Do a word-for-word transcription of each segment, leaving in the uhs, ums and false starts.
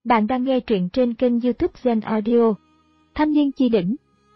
Bạn đang nghe truyện trên kênh YouTube Zen Audio. Thanh niên chi đỉnh.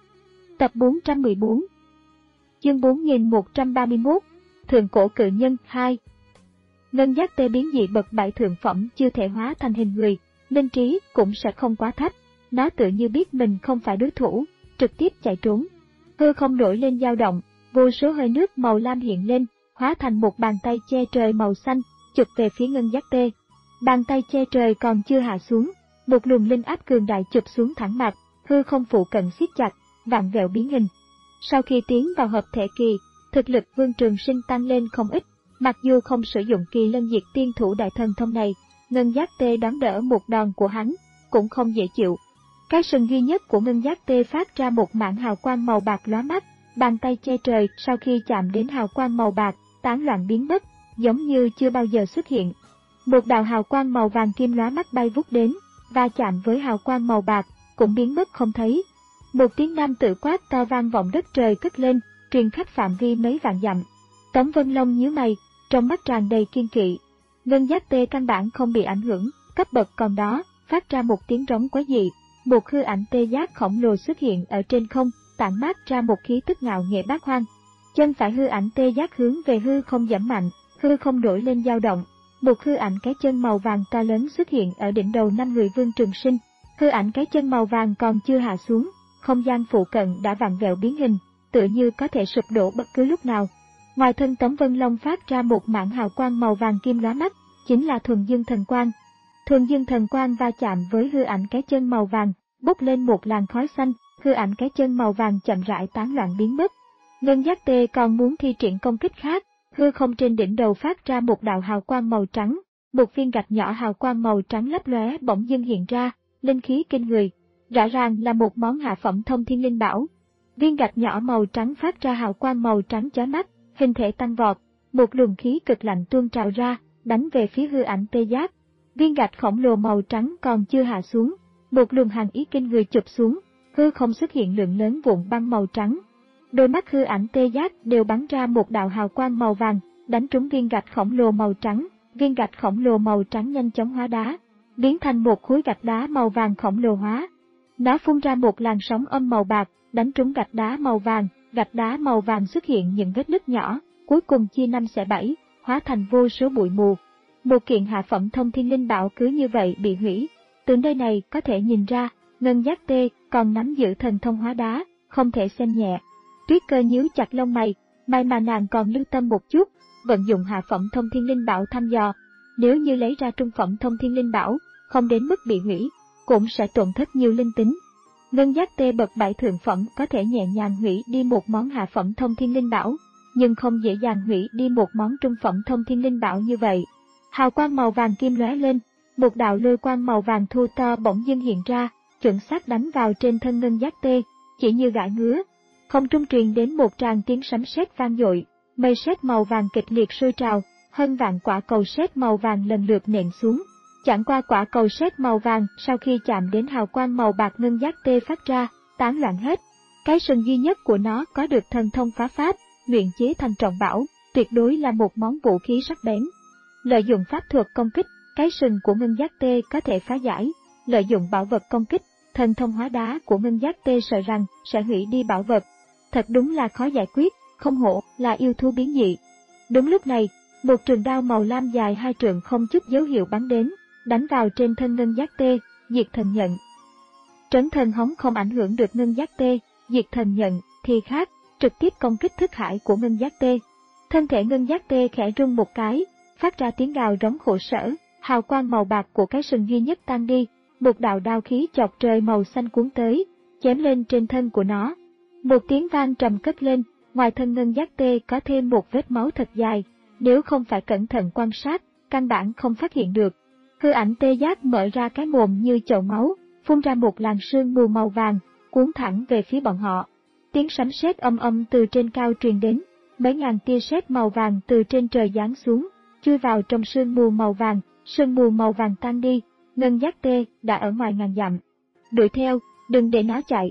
Tập bốn trăm mười bốn. Chương bốn nghìn một trăm ba mươi mốt. Thượng cổ cự nhân hai. Ngân giác tê biến dị bậc bảy thượng phẩm chưa thể hóa thành hình người, linh trí cũng sẽ không quá thấp. Nó tự như biết mình không phải đối thủ, trực tiếp chạy trốn. Hư không nổi lên dao động, vô số hơi nước màu lam hiện lên, hóa thành một bàn tay che trời màu xanh, chụp về phía ngân giác tê. Bàn tay che trời còn chưa hạ xuống, một luồng linh áp cường đại chụp xuống thẳng mặt, hư không phụ cận siết chặt, vặn vẹo biến hình. Sau khi tiến vào hợp thể kỳ, thực lực Vương Trường Sinh tăng lên không ít, mặc dù không sử dụng kỳ lân diệt tiên thủ đại thần thông này, ngân giác tê đón đỡ một đòn của hắn, cũng không dễ chịu. Cái sừng duy nhất của ngân giác tê phát ra một mảng hào quang màu bạc lóa mắt, bàn tay che trời sau khi chạm đến hào quang màu bạc, tán loạn biến mất, giống như chưa bao giờ xuất hiện. Một đạo hào quang màu vàng kim lóa mắt bay vút đến, và chạm với hào quang màu bạc, cũng biến mất không thấy. Một tiếng nam tử quát to vang vọng đất trời cất lên, truyền khắp phạm vi mấy vạn dặm. Tống Vân Long nhíu mày, trong mắt tràn đầy kiên kỵ. Ngân giác tê căn bản không bị ảnh hưởng, cấp bậc còn đó, phát ra một tiếng rống quái dị. Một hư ảnh tê giác khổng lồ xuất hiện ở trên không, tản mát ra một khí tức ngạo nghệ bát hoang. Chân phải hư ảnh tê giác hướng về hư không giẫm mạnh, hư không nổi lên dao động. Một hư ảnh cái chân màu vàng to lớn xuất hiện ở đỉnh đầu năm người Vương Trường Sinh. Hư ảnh cái chân màu vàng còn chưa hạ xuống, không gian phụ cận đã vặn vẹo biến hình, tựa như có thể sụp đổ bất cứ lúc nào. Ngoài thân Tống Vân Long phát ra một mảng hào quang màu vàng kim lóa mắt, chính là thuần dương thần quang. Thuần dương thần quang va chạm với hư ảnh cái chân màu vàng, bốc lên một làn khói xanh, hư ảnh cái chân màu vàng chậm rãi tán loạn biến mất. Ngân giác tê còn muốn thi triển công kích khác. Hư không trên đỉnh đầu phát ra một đạo hào quang màu trắng, một viên gạch nhỏ hào quang màu trắng lấp lóe bỗng dưng hiện ra, linh khí kinh người, rõ ràng là một món hạ phẩm thông thiên linh bảo. Viên gạch nhỏ màu trắng phát ra hào quang màu trắng chói mắt, hình thể tăng vọt, một luồng khí cực lạnh tuôn trào ra, đánh về phía hư ảnh tê giác. Viên gạch khổng lồ màu trắng còn chưa hạ xuống, một luồng hàn ý kinh người chụp xuống, hư không xuất hiện lượng lớn vụn băng màu trắng. Đôi mắt hư ảnh tê giác đều bắn ra một đạo hào quang màu vàng, đánh trúng viên gạch khổng lồ màu trắng. Viên gạch khổng lồ màu trắng nhanh chóng hóa đá, biến thành một khối gạch đá màu vàng khổng lồ hóa. Nó phun ra một làn sóng âm màu bạc, đánh trúng gạch đá màu vàng. Gạch đá màu vàng xuất hiện những vết nứt nhỏ, cuối cùng chia năm xẻ bảy, hóa thành vô số bụi mù. Một kiện hạ phẩm thông thiên linh bảo cứ như vậy bị hủy. Từ nơi này có thể nhìn ra, ngân giác tê còn nắm giữ thần thông hóa đá, không thể xem nhẹ. Tuyết Cơ nhíu chặt lông mày, may mà nàng còn lưu tâm một chút, vận dụng hạ phẩm thông thiên linh bảo thăm dò. Nếu như lấy ra trung phẩm thông thiên linh bảo, không đến mức bị hủy, cũng sẽ tổn thất nhiều linh tính. Ngân giác tê bậc bảy thượng phẩm có thể nhẹ nhàng hủy đi một món hạ phẩm thông thiên linh bảo, nhưng không dễ dàng hủy đi một món trung phẩm thông thiên linh bảo như vậy. Hào quang màu vàng kim lóe lên, một đạo lôi quang màu vàng thu to bỗng dưng hiện ra, chuẩn xác đánh vào trên thân ngân giác tê, chỉ như gãi ngứa. Không trung truyền đến một tràng tiếng sấm sét vang dội, mây sét màu vàng kịch liệt sôi trào, hơn vạn quả cầu sét màu vàng lần lượt nện xuống. Chẳng qua quả cầu sét màu vàng sau khi chạm đến hào quang màu bạc ngân giác tê phát ra, tán loạn hết. Cái sừng duy nhất của nó có được thần thông phá pháp, luyện chế thành trọng bảo, tuyệt đối là một món vũ khí sắc bén. Lợi dụng pháp thuật công kích, cái sừng của ngân giác tê có thể phá giải. Lợi dụng bảo vật công kích, thần thông hóa đá của ngân giác tê sợ rằng sẽ hủy đi bảo vật. Thật đúng là khó giải quyết, không hổ là yêu thú biến dị. Đúng lúc này, một trường đao màu lam dài hai trượng không chút dấu hiệu bắn đến, đánh vào trên thân ngân giác tê, diệt thần nhận. Trấn thần hống không ảnh hưởng được ngân giác tê, diệt thần nhận thì khác, trực tiếp công kích thức hải của ngân giác tê. Thân thể ngân giác tê khẽ rung một cái, phát ra tiếng gào rống khổ sở, hào quang màu bạc của cái sừng duy nhất tan đi, một đạo đao khí chọc trời màu xanh cuốn tới, chém lên trên thân của nó. Một tiếng vang trầm cất lên, ngoài thân ngân giác tê có thêm một vết máu thật dài, nếu không phải cẩn thận quan sát, căn bản không phát hiện được. Hư ảnh tê giác mở ra cái mồm như chậu máu, phun ra một làn sương mù màu vàng, cuốn thẳng về phía bọn họ. Tiếng sấm sét âm âm từ trên cao truyền đến, mấy ngàn tia sét màu vàng từ trên trời giáng xuống, chui vào trong sương mù màu vàng, sương mù màu vàng tan đi, ngân giác tê đã ở ngoài ngàn dặm. Đuổi theo, đừng để nó chạy.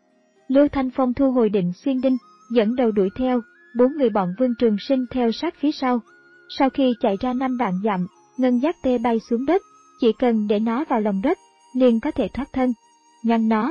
Lưu Thanh Phong thu hồi định xuyên đinh, dẫn đầu đuổi theo, bốn người bọn Vương Trường Sinh theo sát phía sau. Sau khi chạy ra năm vạn dặm, ngân giác tê bay xuống đất, chỉ cần để nó vào lòng đất, liền có thể thoát thân. Ngăn nó.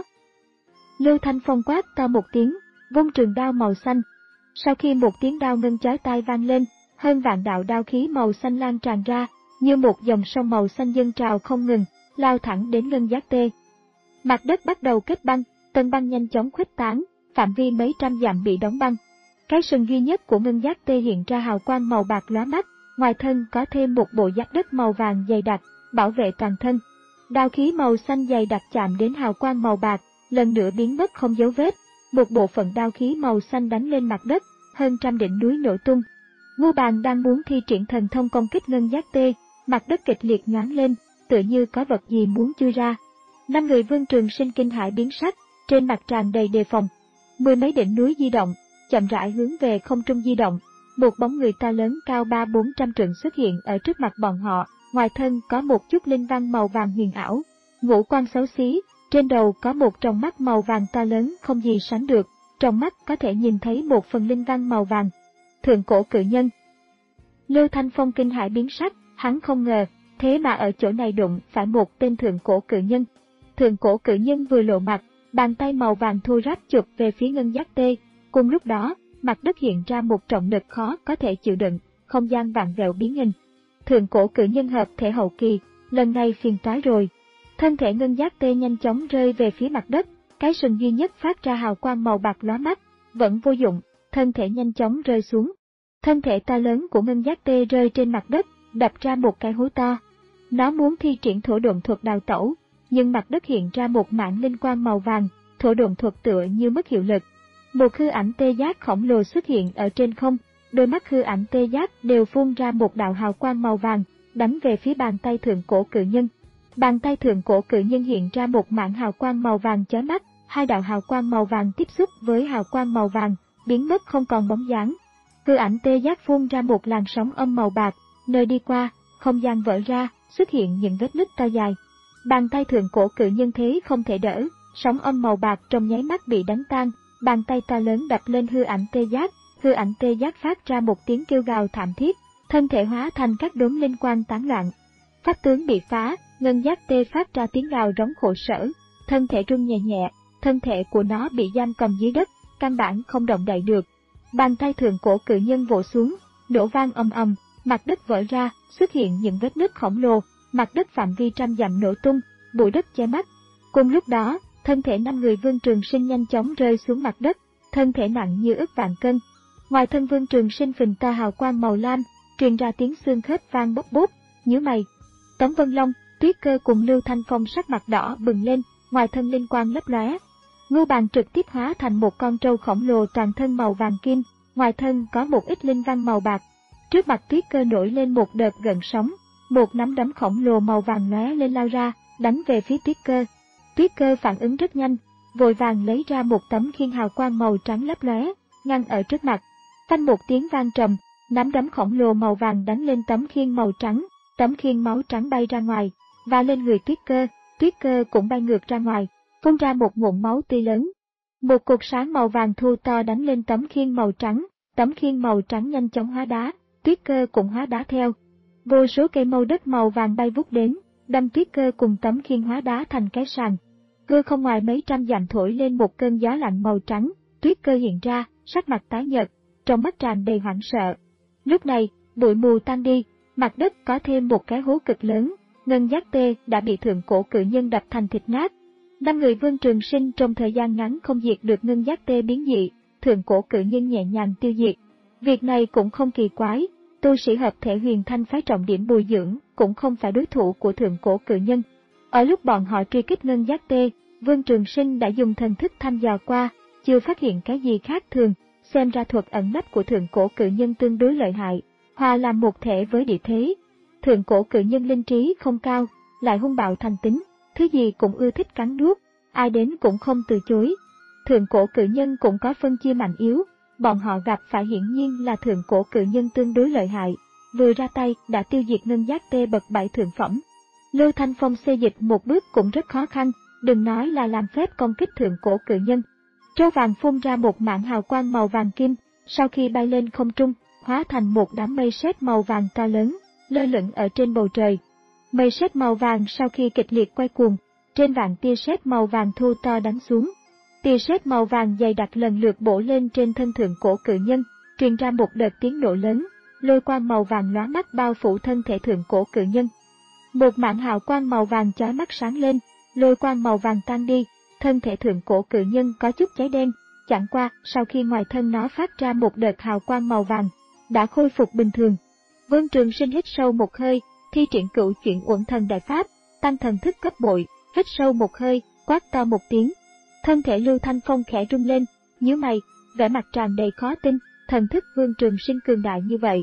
Lưu Thanh Phong quát to một tiếng, vung trường đao màu xanh. Sau khi một tiếng đao ngân chói tai vang lên, hơn vạn đạo đao khí màu xanh lan tràn ra, như một dòng sông màu xanh dâng trào không ngừng, lao thẳng đến Ngân Giác Tê. Mặt đất bắt đầu kết băng, tầng băng nhanh chóng khuếch tán, phạm vi mấy trăm dặm bị đóng băng. Cái sừng duy nhất của Ngân Giác Tê hiện ra hào quang màu bạc lóa mắt, ngoài thân có thêm một bộ giáp đất màu vàng dày đặc, bảo vệ toàn thân. Đao khí màu xanh dày đặc chạm đến hào quang màu bạc, lần nữa biến mất không dấu vết. Một bộ phận đao khí màu xanh đánh lên mặt đất, hơn trăm đỉnh núi nổ tung. Ngưu Bàn đang muốn thi triển thần thông công kích Ngân Giác Tê, mặt đất kịch liệt nhoáng lên, tựa như có vật gì muốn chui ra. Năm người Vương Trường Sinh kinh hãi biến sắc, trên mặt tràn đầy đề phòng. Mười mấy đỉnh núi di động, chậm rãi hướng về không trung di động. Một bóng người to lớn cao ba bốn trăm trượng xuất hiện ở trước mặt bọn họ, ngoài thân có một chút linh văn màu vàng huyền ảo, ngũ quan xấu xí, trên đầu có một tròng mắt màu vàng to lớn không gì sánh được, trong mắt có thể nhìn thấy một phần linh văn màu vàng. Thượng cổ cự nhân. Lưu Thanh Phong kinh hãi biến sắc, hắn không ngờ, thế mà ở chỗ này đụng phải một tên thượng cổ cự nhân. Thượng cổ cự nhân vừa lộ mặt, bàn tay màu vàng thô ráp chụp về phía Ngân Giác Tê, cùng lúc đó, mặt đất hiện ra một trọng lực khó có thể chịu đựng, không gian vạn vẹo biến hình. Thượng cổ cự nhân hợp thể hậu kỳ, lần này phiền toái rồi. Thân thể Ngân Giác Tê nhanh chóng rơi về phía mặt đất, cái sừng duy nhất phát ra hào quang màu bạc lóa mắt, vẫn vô dụng, thân thể nhanh chóng rơi xuống. Thân thể to lớn của Ngân Giác Tê rơi trên mặt đất, đập ra một cái hố to. Nó muốn thi triển thổ độn thuật đào tẩu, nhưng mặt đất hiện ra một mảng linh quang màu vàng, thổ độn thuật tựa như mất hiệu lực. Một hư ảnh tê giác khổng lồ xuất hiện ở trên không, đôi mắt hư ảnh tê giác đều phun ra một đạo hào quang màu vàng, đánh về phía bàn tay thượng cổ cự nhân. Bàn tay thượng cổ cự nhân hiện ra một mảng hào quang màu vàng chói mắt, hai đạo hào quang màu vàng tiếp xúc với hào quang màu vàng, biến mất không còn bóng dáng. Hư ảnh tê giác phun ra một làn sóng âm màu bạc, nơi đi qua, không gian vỡ ra, xuất hiện những vết nứt to dài. Bàn tay thượng cổ cự nhân thế không thể đỡ, sóng âm màu bạc trong nháy mắt bị đánh tan, bàn tay to lớn đập lên hư ảnh tê giác, hư ảnh tê giác phát ra một tiếng kêu gào thảm thiết, thân thể hóa thành các đốm linh quang tán loạn. Pháp tướng bị phá, Ngân Giác Tê phát ra tiếng gào rống khổ sở, thân thể rung nhẹ nhẹ, thân thể của nó bị giam cầm dưới đất, căn bản không động đậy được. Bàn tay thượng cổ cự nhân vỗ xuống, nổ vang ầm ầm, mặt đất vỡ ra, xuất hiện những vết nứt khổng lồ, mặt đất phạm vi trăm dặm nổ tung, bụi đất che mắt. Cùng lúc đó, thân thể năm người Vương Trường Sinh nhanh chóng rơi xuống mặt đất, thân thể nặng như ức vạn cân. Ngoài thân Vương Trường Sinh phình to hào quang màu lam, truyền ra tiếng xương khớp vang bốc bốp, nhíu mày. Tống Vân Long, Tuyết Cơ cùng Lưu Thanh Phong sắc mặt đỏ bừng lên, ngoài thân linh quang lấp lóe. Ngưu Bàn trực tiếp hóa thành một con trâu khổng lồ toàn thân màu vàng kim, ngoài thân có một ít linh văn màu bạc. Trước mặt Tuyết Cơ nổi lên một đợt gợn sóng, một nắm đấm khổng lồ màu vàng lóe lên lao ra, đánh về phía Tuyết Cơ. Tuyết Cơ phản ứng rất nhanh, vội vàng lấy ra một tấm khiên hào quang màu trắng lấp lóe, ngăn ở trước mặt. Phanh một tiếng vang trầm, nắm đấm khổng lồ màu vàng đánh lên tấm khiên màu trắng, tấm khiên máu trắng bay ra ngoài, và lên người Tuyết Cơ, Tuyết Cơ cũng bay ngược ra ngoài, phun ra một ngụm máu tươi lớn. Một cột sáng màu vàng thu to đánh lên tấm khiên màu trắng, tấm khiên màu trắng nhanh chóng hóa đá, Tuyết Cơ cũng hóa đá theo. Vô số cây mâu đất màu vàng bay vút đến, đâm Tuyết Cơ cùng tấm khiên hóa đá thành cái sàn. Hư không ngoài mấy trăm dặm thổi lên một cơn gió lạnh màu trắng, Tuyết Cơ hiện ra, sắc mặt tái nhợt, trong mắt tràn đầy hoảng sợ. Lúc này, bụi mù tan đi, mặt đất có thêm một cái hố cực lớn, Ngân Giác Tê đã bị thượng cổ cự nhân đập thành thịt nát. Năm người Vương Trường Sinh trong thời gian ngắn không diệt được Ngân Giác Tê biến dị, thượng cổ cự nhân nhẹ nhàng tiêu diệt. Việc này cũng không kỳ quái, tu sĩ hợp thể Huyền Thanh phái trọng điểm bồi dưỡng cũng không phải đối thủ của thượng cổ cự nhân. Ở lúc bọn họ truy kích Ngân Giác Tê, Vương Trường Sinh đã dùng thần thức thăm dò qua, chưa phát hiện cái gì khác thường, xem ra thuật ẩn nấp của thượng cổ cự nhân tương đối lợi hại, hòa làm một thể với địa thế. Thượng cổ cự nhân linh trí không cao, lại hung bạo thành tính, thứ gì cũng ưa thích cắn nuốt, ai đến cũng không từ chối. Thượng cổ cự nhân cũng có phân chia mạnh yếu, bọn họ gặp phải hiển nhiên là thượng cổ cự nhân tương đối lợi hại, vừa ra tay đã tiêu diệt Ngân Giác Tê bậc bảy thượng phẩm. Lưu Thanh Phong xê dịch một bước cũng rất khó khăn, đừng nói là làm phép công kích thượng cổ cự nhân. Trâu vàng phun ra một mảng hào quang màu vàng kim, sau khi bay lên không trung, hóa thành một đám mây sét màu vàng to lớn, lơ lửng ở trên bầu trời. Mây sét màu vàng sau khi kịch liệt quay cuồng, trên vạn tia sét màu vàng thu to đánh xuống. Tia sét màu vàng dày đặc lần lượt bổ lên trên thân thượng cổ cự nhân, truyền ra một đợt tiếng nổ lớn, lôi quang màu vàng lóa mắt bao phủ thân thể thượng cổ cự nhân. Một mảng hào quang màu vàng chói mắt sáng lên, lôi quang màu vàng tan đi, thân thể thượng cổ cự nhân có chút cháy đen, chẳng qua sau khi ngoài thân nó phát ra một đợt hào quang màu vàng, đã khôi phục bình thường. Vương Trường Sinh hít sâu một hơi, thi triển cửu chuyển uẩn thần đại pháp, tăng thần thức cấp bội, hít sâu một hơi, quát to một tiếng. Thân thể Lưu Thanh Phong khẽ rung lên, nhíu mày, vẻ mặt tràn đầy khó tin, thần thức Vương Trường Sinh cường đại như vậy.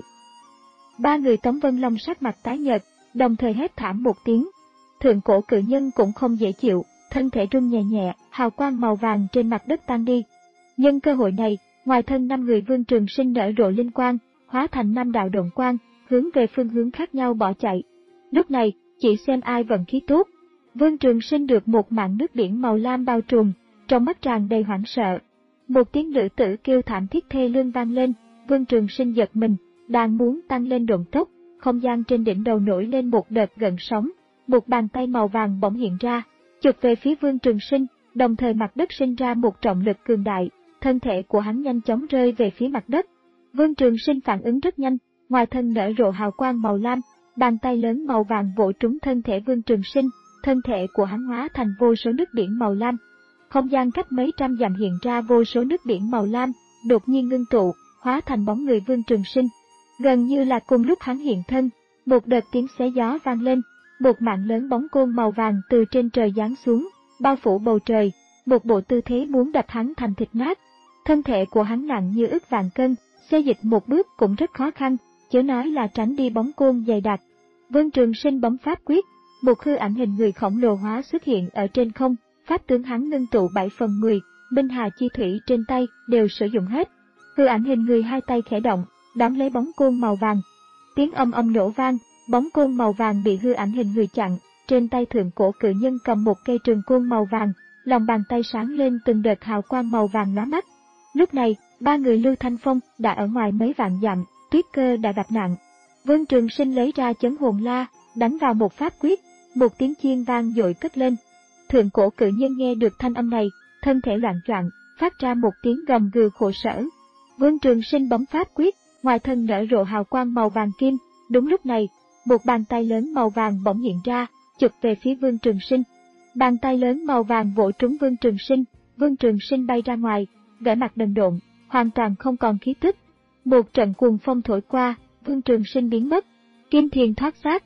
Ba người Tống Vân Long sắc mặt tái nhợt, đồng thời hét thảm một tiếng. Thượng cổ cự nhân cũng không dễ chịu, thân thể rung nhẹ nhẹ, hào quang màu vàng trên mặt đất tan đi. Nhân cơ hội này, ngoài thân năm người Vương Trường Sinh nở rộ linh quang, hóa thành năm đạo độn quang, hướng về phương hướng khác nhau bỏ chạy. Lúc này, chỉ xem ai vận khí tốt. Vương Trường Sinh được một mảng nước biển màu lam bao trùm, trong mắt tràn đầy hoảng sợ. Một tiếng nữ tử kêu thảm thiết thê lương vang lên, Vương Trường Sinh giật mình, đang muốn tăng lên độn tốc, không gian trên đỉnh đầu nổi lên một đợt gợn sóng, một bàn tay màu vàng bỗng hiện ra, chụp về phía Vương Trường Sinh, đồng thời mặt đất sinh ra một trọng lực cường đại, thân thể của hắn nhanh chóng rơi về phía mặt đất. Vương Trường Sinh phản ứng rất nhanh, ngoài thân nở rộ hào quang màu lam, bàn tay lớn màu vàng vỗ trúng thân thể Vương Trường Sinh, thân thể của hắn hóa thành vô số nước biển màu lam. Không gian cách mấy trăm dặm hiện ra vô số nước biển màu lam, đột nhiên ngưng tụ, hóa thành bóng người Vương Trường Sinh. Gần như là cùng lúc hắn hiện thân, một đợt tiếng xé gió vang lên, một mảng lớn bóng côn màu vàng từ trên trời giáng xuống, bao phủ bầu trời, một bộ tư thế muốn đập hắn thành thịt nát. Thân thể của hắn nặng như ức vạn cân, xê dịch một bước cũng rất khó khăn, chớ nói là tránh đi bóng côn dày đặc. Vương Trường Sinh bấm pháp quyết, một hư ảnh hình người khổng lồ hóa xuất hiện ở trên không, pháp tướng hắn ngưng tụ bảy phần mười, minh hà chi thủy trên tay đều sử dụng hết. Hư ảnh hình người hai tay khẽ động, đón lấy bóng côn màu vàng. Tiếng âm âm nổ vang, bóng côn màu vàng bị hư ảnh hình người chặn, trên tay thượng cổ cự nhân cầm một cây trường côn màu vàng, lòng bàn tay sáng lên từng đợt hào quang màu vàng lóa mắt. Lúc này, ba người Lưu Thanh Phong đã ở ngoài mấy vạn dặm, Tuyết Cơ đã gặp nạn. Vương Trường Sinh lấy ra chấn hồn la, đánh vào một pháp quyết, một tiếng chiên vang dội cất lên. Thượng cổ cự nhân nghe được thanh âm này, thân thể loạn choạng, phát ra một tiếng gầm gừ khổ sở. Vương Trường Sinh bấm pháp quyết, ngoài thân nở rộ hào quang màu vàng kim. Đúng lúc này, một bàn tay lớn màu vàng bỗng hiện ra, chụp về phía Vương Trường Sinh. Bàn tay lớn màu vàng vỗ trúng Vương Trường Sinh, Vương Trường Sinh bay ra ngoài, vẻ mặt đần độn, hoàn toàn không còn khí tức. Một trận cuồng phong thổi qua, Vương Trường Sinh biến mất, kim thiền thoát xác.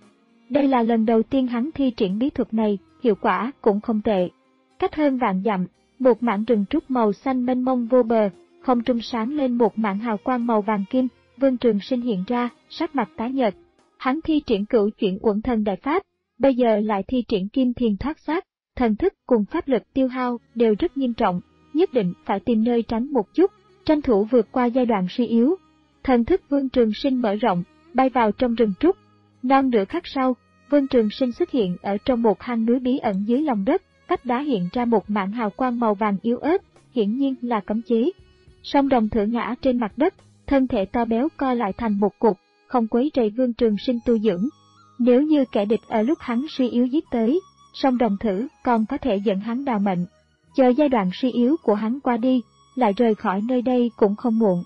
Đây là lần đầu tiên hắn thi triển bí thuật này, hiệu quả cũng không tệ. Cách hơn vạn dặm, một mảng rừng trúc màu xanh mênh mông vô bờ, không trung sáng lên một mảng hào quang màu vàng kim. Vương Trường Sinh hiện ra, sắc mặt tái nhợt. Hắn thi triển cửu chuyển uẩn thần đại pháp, bây giờ lại thi triển kim thiền thoát xác, thần thức cùng pháp lực tiêu hao đều rất nghiêm trọng, nhất định phải tìm nơi tránh một chút, tranh thủ vượt qua giai đoạn suy yếu. Thần thức Vương Trường Sinh mở rộng, bay vào trong rừng trúc. Non nửa khắc sau, Vương Trường Sinh xuất hiện ở trong một hang núi bí ẩn dưới lòng đất, cách đá hiện ra một mảng hào quang màu vàng yếu ớt, hiển nhiên là cấm chế. Song đồng thử ngã trên mặt đất, thân thể to béo co lại thành một cục, không quấy rầy Vương Trường Sinh tu dưỡng. Nếu như kẻ địch ở lúc hắn suy yếu giết tới, song đồng thử còn có thể dẫn hắn đào mệnh. Chờ giai đoạn suy yếu của hắn qua đi, lại rời khỏi nơi đây cũng không muộn.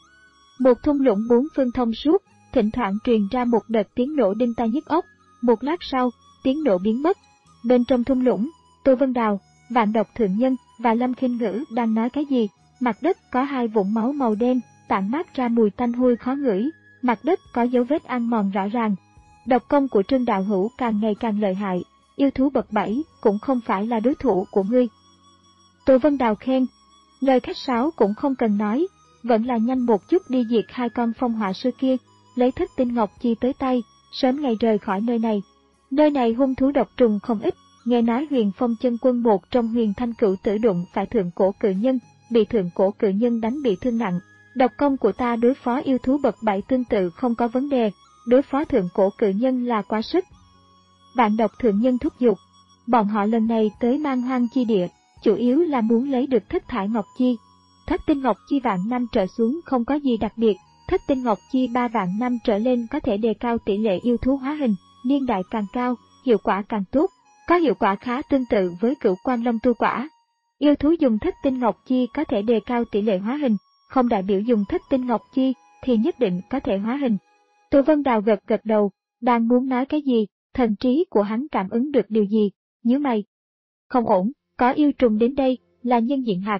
Một thung lũng bốn phương thông suốt, thỉnh thoảng truyền ra một đợt tiếng nổ đinh tai nhức óc. Một lát sau, tiếng nổ biến mất. Bên trong thung lũng, Tô Vân Đào, Vạn Độc Thượng Nhân và Lâm Khinh Ngữ đang nói cái gì. Mặt đất có hai vũng máu màu đen, tản mát ra mùi tanh hôi khó ngửi. Mặt đất có dấu vết ăn mòn rõ ràng. Độc công của Trương Đạo Hữu càng ngày càng lợi hại, yêu thú bậc bảy cũng không phải là đối thủ của ngươi. Tô Vân Đào khen, lời khách sáo cũng không cần nói, vẫn là nhanh một chút đi diệt hai con phong hỏa sư kia, lấy thất tinh ngọc chi tới tay, sớm ngày rời khỏi nơi này. Nơi này hung thú độc trùng không ít, nghe nói Huyền Phong chân quân một trong Huyền Thanh Cửu tử đụng phải thượng cổ cự nhân, bị thượng cổ cự nhân đánh bị thương nặng. Độc công của ta đối phó yêu thú bậc bảy tương tự không có vấn đề, đối phó thượng cổ cự nhân là quá sức. Vạn Độc Thượng Nhân thúc giục, bọn họ lần này tới Man Hoang chi địa, chủ yếu là muốn lấy được thất thải ngọc chi. Thất tinh ngọc chi vạn năm trở xuống không có gì đặc biệt, thất tinh ngọc chi ba vạn năm trở lên có thể đề cao tỷ lệ yêu thú hóa hình. niên đại càng cao, hiệu quả càng tốt, có hiệu quả khá tương tự với Cửu Quan Long tu quả. Yêu thú dùng thất tinh ngọc chi có thể đề cao tỷ lệ hóa hình, không đại biểu dùng thất tinh ngọc chi thì nhất định có thể hóa hình. Tô Vân Đào gật gật đầu, đang muốn nói cái gì, thần trí của hắn cảm ứng được điều gì, nhíu mày. Không ổn, có yêu trùng đến đây, là nhân diện hạt.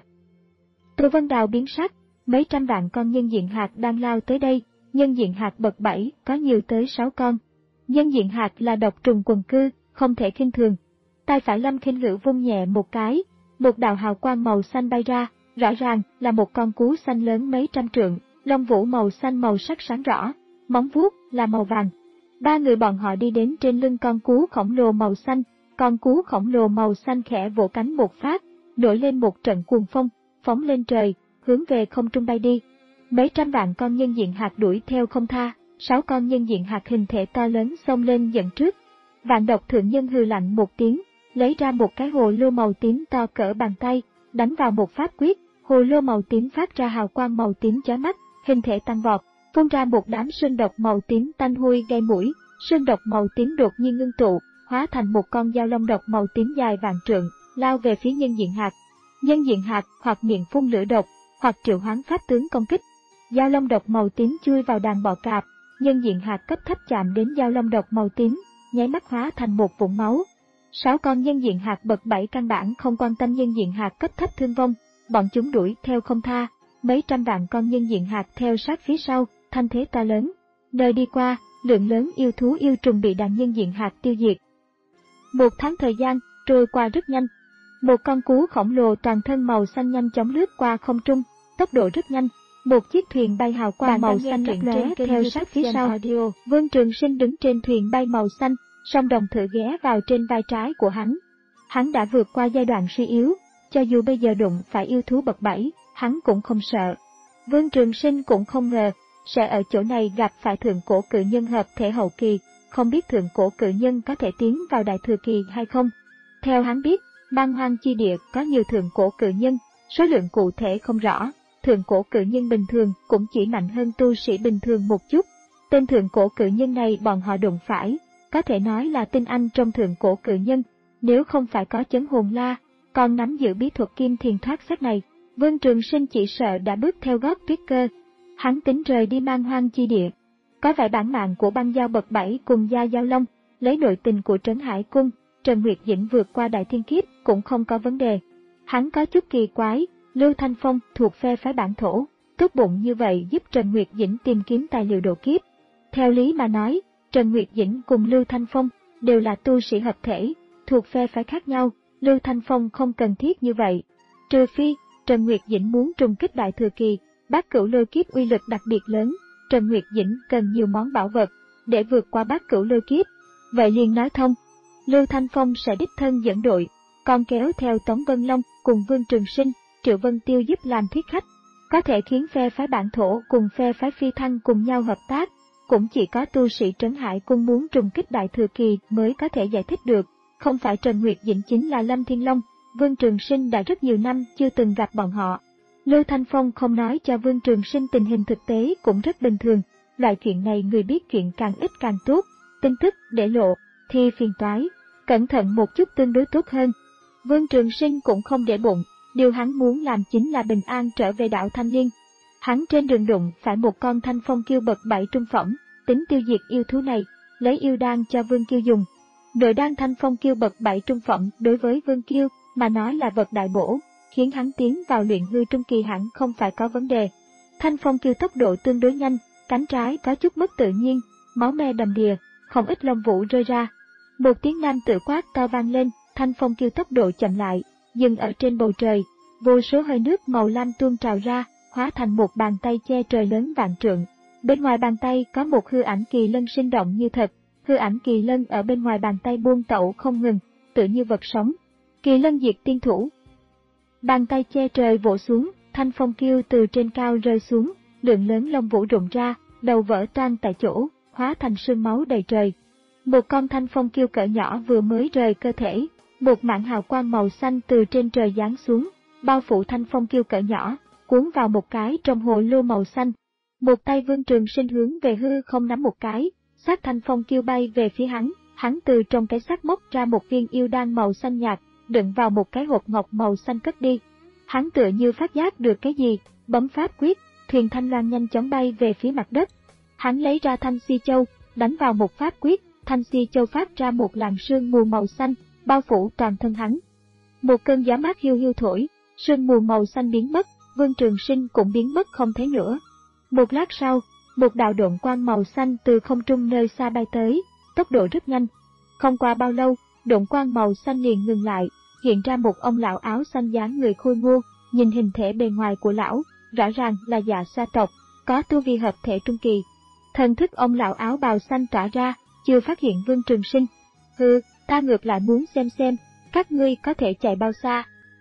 Tô Vân Đào biến sắc, mấy trăm vạn con nhân diện hạt đang lao tới đây, nhân diện hạt bậc bảy có nhiều tới sáu con. Nhân diện hạt là độc trùng quần cư, không thể khinh thường. Tay phải Lâm Khinh Ngữ vung nhẹ một cái, một đạo hào quang màu xanh bay ra, rõ ràng là một con cú xanh lớn mấy trăm trượng, lông vũ màu xanh màu sắc sáng rõ, móng vuốt là màu vàng. Ba người bọn họ đi đến trên lưng con cú khổng lồ màu xanh, con cú khổng lồ màu xanh khẽ vỗ cánh một phát, nổi lên một trận cuồng phong, phóng lên trời, hướng về không trung bay đi. Mấy trăm vạn con nhân diện hạt đuổi theo không tha, sáu con nhân diện hạt hình thể to lớn xông lên dẫn trước. Vạn Độc Thượng Nhân hừ lạnh một tiếng, lấy ra một cái hồ lô màu tím to cỡ bàn tay, đánh vào một pháp quyết, hồ lô màu tím phát ra hào quang màu tím chói mắt, hình thể tăng vọt, phun ra một đám sương độc màu tím tanh hôi gây mũi, sương độc màu tím đột nhiên ngưng tụ, hóa thành một con dao long độc màu tím dài vạn trượng, lao về phía nhân diện hạt. Nhân diện hạt hoặc miệng phun lửa độc, hoặc triệu hoán pháp tướng công kích. Dao long độc màu tím chui vào đàn bọ cạp, nhân diện hạt cấp thấp chạm đến dao long độc màu tím, nháy mắt hóa thành một vũng máu. Sáu con nhân diện hạt bậc bảy căn bản không quan tâm nhân diện hạt cấp thấp thương vong, bọn chúng đuổi theo không tha, mấy trăm vạn con nhân diện hạt theo sát phía sau, thanh thế to lớn. Nơi đi qua, lượng lớn yêu thú yêu trùng bị đàn nhân diện hạt tiêu diệt. Một tháng thời gian trôi qua rất nhanh. Một con cú khổng lồ toàn thân màu xanh nhanh chóng lướt qua không trung, tốc độ rất nhanh. Một chiếc thuyền bay hào quang màu xanh lấp lóe theo sát phía sau. Vương Trường Sinh đứng trên thuyền bay màu xanh, song đồng thử ghé vào trên vai trái của hắn. Hắn đã vượt qua giai đoạn suy yếu, cho dù bây giờ đụng phải yêu thú bậc bảy, hắn cũng không sợ. Vương Trường Sinh cũng không ngờ sẽ ở chỗ này gặp phải thượng cổ cự nhân hợp thể hậu kỳ, không biết thượng cổ cự nhân có thể tiến vào đại thừa kỳ hay không. Theo hắn biết, Man Hoang chi địa có nhiều thượng cổ cự nhân, số lượng cụ thể không rõ. Thượng cổ cự nhân bình thường cũng chỉ mạnh hơn tu sĩ bình thường một chút. Tên thượng cổ cự nhân này bọn họ đụng phải, có thể nói là tinh anh trong thượng cổ cự nhân. Nếu không phải có chấn hồn la, còn nắm giữ bí thuật kim thiền thoát xác này, Vương Trường Sinh chỉ sợ đã bước theo gót Tuyết Cơ. Hắn tính rời đi Man Hoang chi địa. Có vẻ bản mạng của băng giao bậc bảy cùng gia giao long, lấy nội tình của Trấn Hải Cung, Trần Nguyệt Dĩnh vượt qua đại thiên kiếp cũng không có vấn đề. Hắn có chút kỳ quái. Lưu Thanh Phong thuộc phe phái bản thổ, tốt bụng như vậy giúp Trần Nguyệt Dĩnh tìm kiếm tài liệu độ kiếp. Theo lý mà nói, Trần Nguyệt Dĩnh cùng Lưu Thanh Phong đều là tu sĩ hợp thể, thuộc phe phái khác nhau, Lưu Thanh Phong không cần thiết như vậy. Trừ phi, Trần Nguyệt Dĩnh muốn trùng kích đại thừa kỳ, bát cửu lôi kiếp uy lực đặc biệt lớn, Trần Nguyệt Dĩnh cần nhiều món bảo vật để vượt qua bát cửu lôi kiếp. Vậy liền nói thông, Lưu Thanh Phong sẽ đích thân dẫn đội, còn kéo theo Tống Vân Long cùng Vương Trường Sinh, Triệu Vân Tiêu giúp làm thuyết khách, có thể khiến phe phái bản thổ cùng phe phái phi thăng cùng nhau hợp tác, cũng chỉ có tu sĩ Trấn Hải Cung muốn trùng kích đại thừa kỳ mới có thể giải thích được, không phải Trần Nguyệt Dĩnh chính là Lâm Thiên Long, Vương Trường Sinh đã rất nhiều năm chưa từng gặp bọn họ. Lưu Thanh Phong không nói cho Vương Trường Sinh tình hình thực tế cũng rất bình thường, loại chuyện này người biết chuyện càng ít càng tốt, tin tức để lộ thì phiền toái, cẩn thận một chút tương đối tốt hơn. Vương Trường Sinh cũng không để bụng. Điều hắn muốn làm chính là bình an trở về đạo Thanh Liên. Hắn trên đường đụng phải một con thanh phong kiêu bậc bảy trung phẩm, tính tiêu diệt yêu thú này, lấy yêu đan cho Vương Kiêu dùng. Nội đan thanh phong kiêu bậc bảy trung phẩm đối với Vương Kiêu mà nói là vật đại bổ, khiến hắn tiến vào luyện hư trung kỳ hẳn không phải có vấn đề. Thanh phong kiêu tốc độ tương đối nhanh, cánh trái có chút mất tự nhiên, máu me đầm đìa, không ít lông vũ rơi ra. Một tiếng nam tự quát to vang lên, thanh phong kiêu tốc độ chậm lại, dừng ở trên bầu trời, vô số hơi nước màu lam tuôn trào ra, hóa thành một bàn tay che trời lớn vạn trượng. Bên ngoài bàn tay có một hư ảnh kỳ lân sinh động như thật, hư ảnh kỳ lân ở bên ngoài bàn tay buông tẩu không ngừng, tự như vật sống. Kỳ lân diệt tiên thủ. Bàn tay che trời vỗ xuống, thanh phong kiêu từ trên cao rơi xuống, lượng lớn lông vũ rụng ra, đầu vỡ toang tại chỗ, hóa thành sương máu đầy trời. Một con thanh phong kiêu cỡ nhỏ vừa mới rời cơ thể, một mảng hào quang màu xanh từ trên trời giáng xuống, bao phủ thanh phong kiêu cỡ nhỏ, cuốn vào một cái trong hồ lô màu xanh. Một tay Vương Trường Sinh hướng về hư không nắm một cái, xác thanh phong kêu bay về phía hắn, hắn từ trong cái xác móc ra một viên yêu đan màu xanh nhạt, đựng vào một cái hộp ngọc màu xanh cất đi. Hắn tựa như phát giác được cái gì, bấm pháp quyết, thuyền thanh loan nhanh chóng bay về phía mặt đất. Hắn lấy ra thanh si châu, đánh vào một pháp quyết, thanh si châu phát ra một làn sương mù màu xanh, bao phủ toàn thân hắn. Một cơn gió mát hiu hiu thổi, sương mù màu xanh biến mất, Vương Trường Sinh cũng biến mất không thấy nữa. Một lát sau, một đạo độn quang màu xanh từ không trung nơi xa bay tới, tốc độ rất nhanh. Không qua bao lâu, độn quang màu xanh liền ngừng lại, hiện ra một ông lão áo xanh dáng người khôi ngô, nhìn hình thể bề ngoài của lão, rõ ràng là Dạ Xoa tộc, có tu vi hợp thể trung kỳ. Thần thức ông lão áo bào xanh tỏa ra, chưa phát hiện Vương Trường Sinh. Hừ, ta ngược lại muốn xem xem, các ngươi có thể chạy bao xa.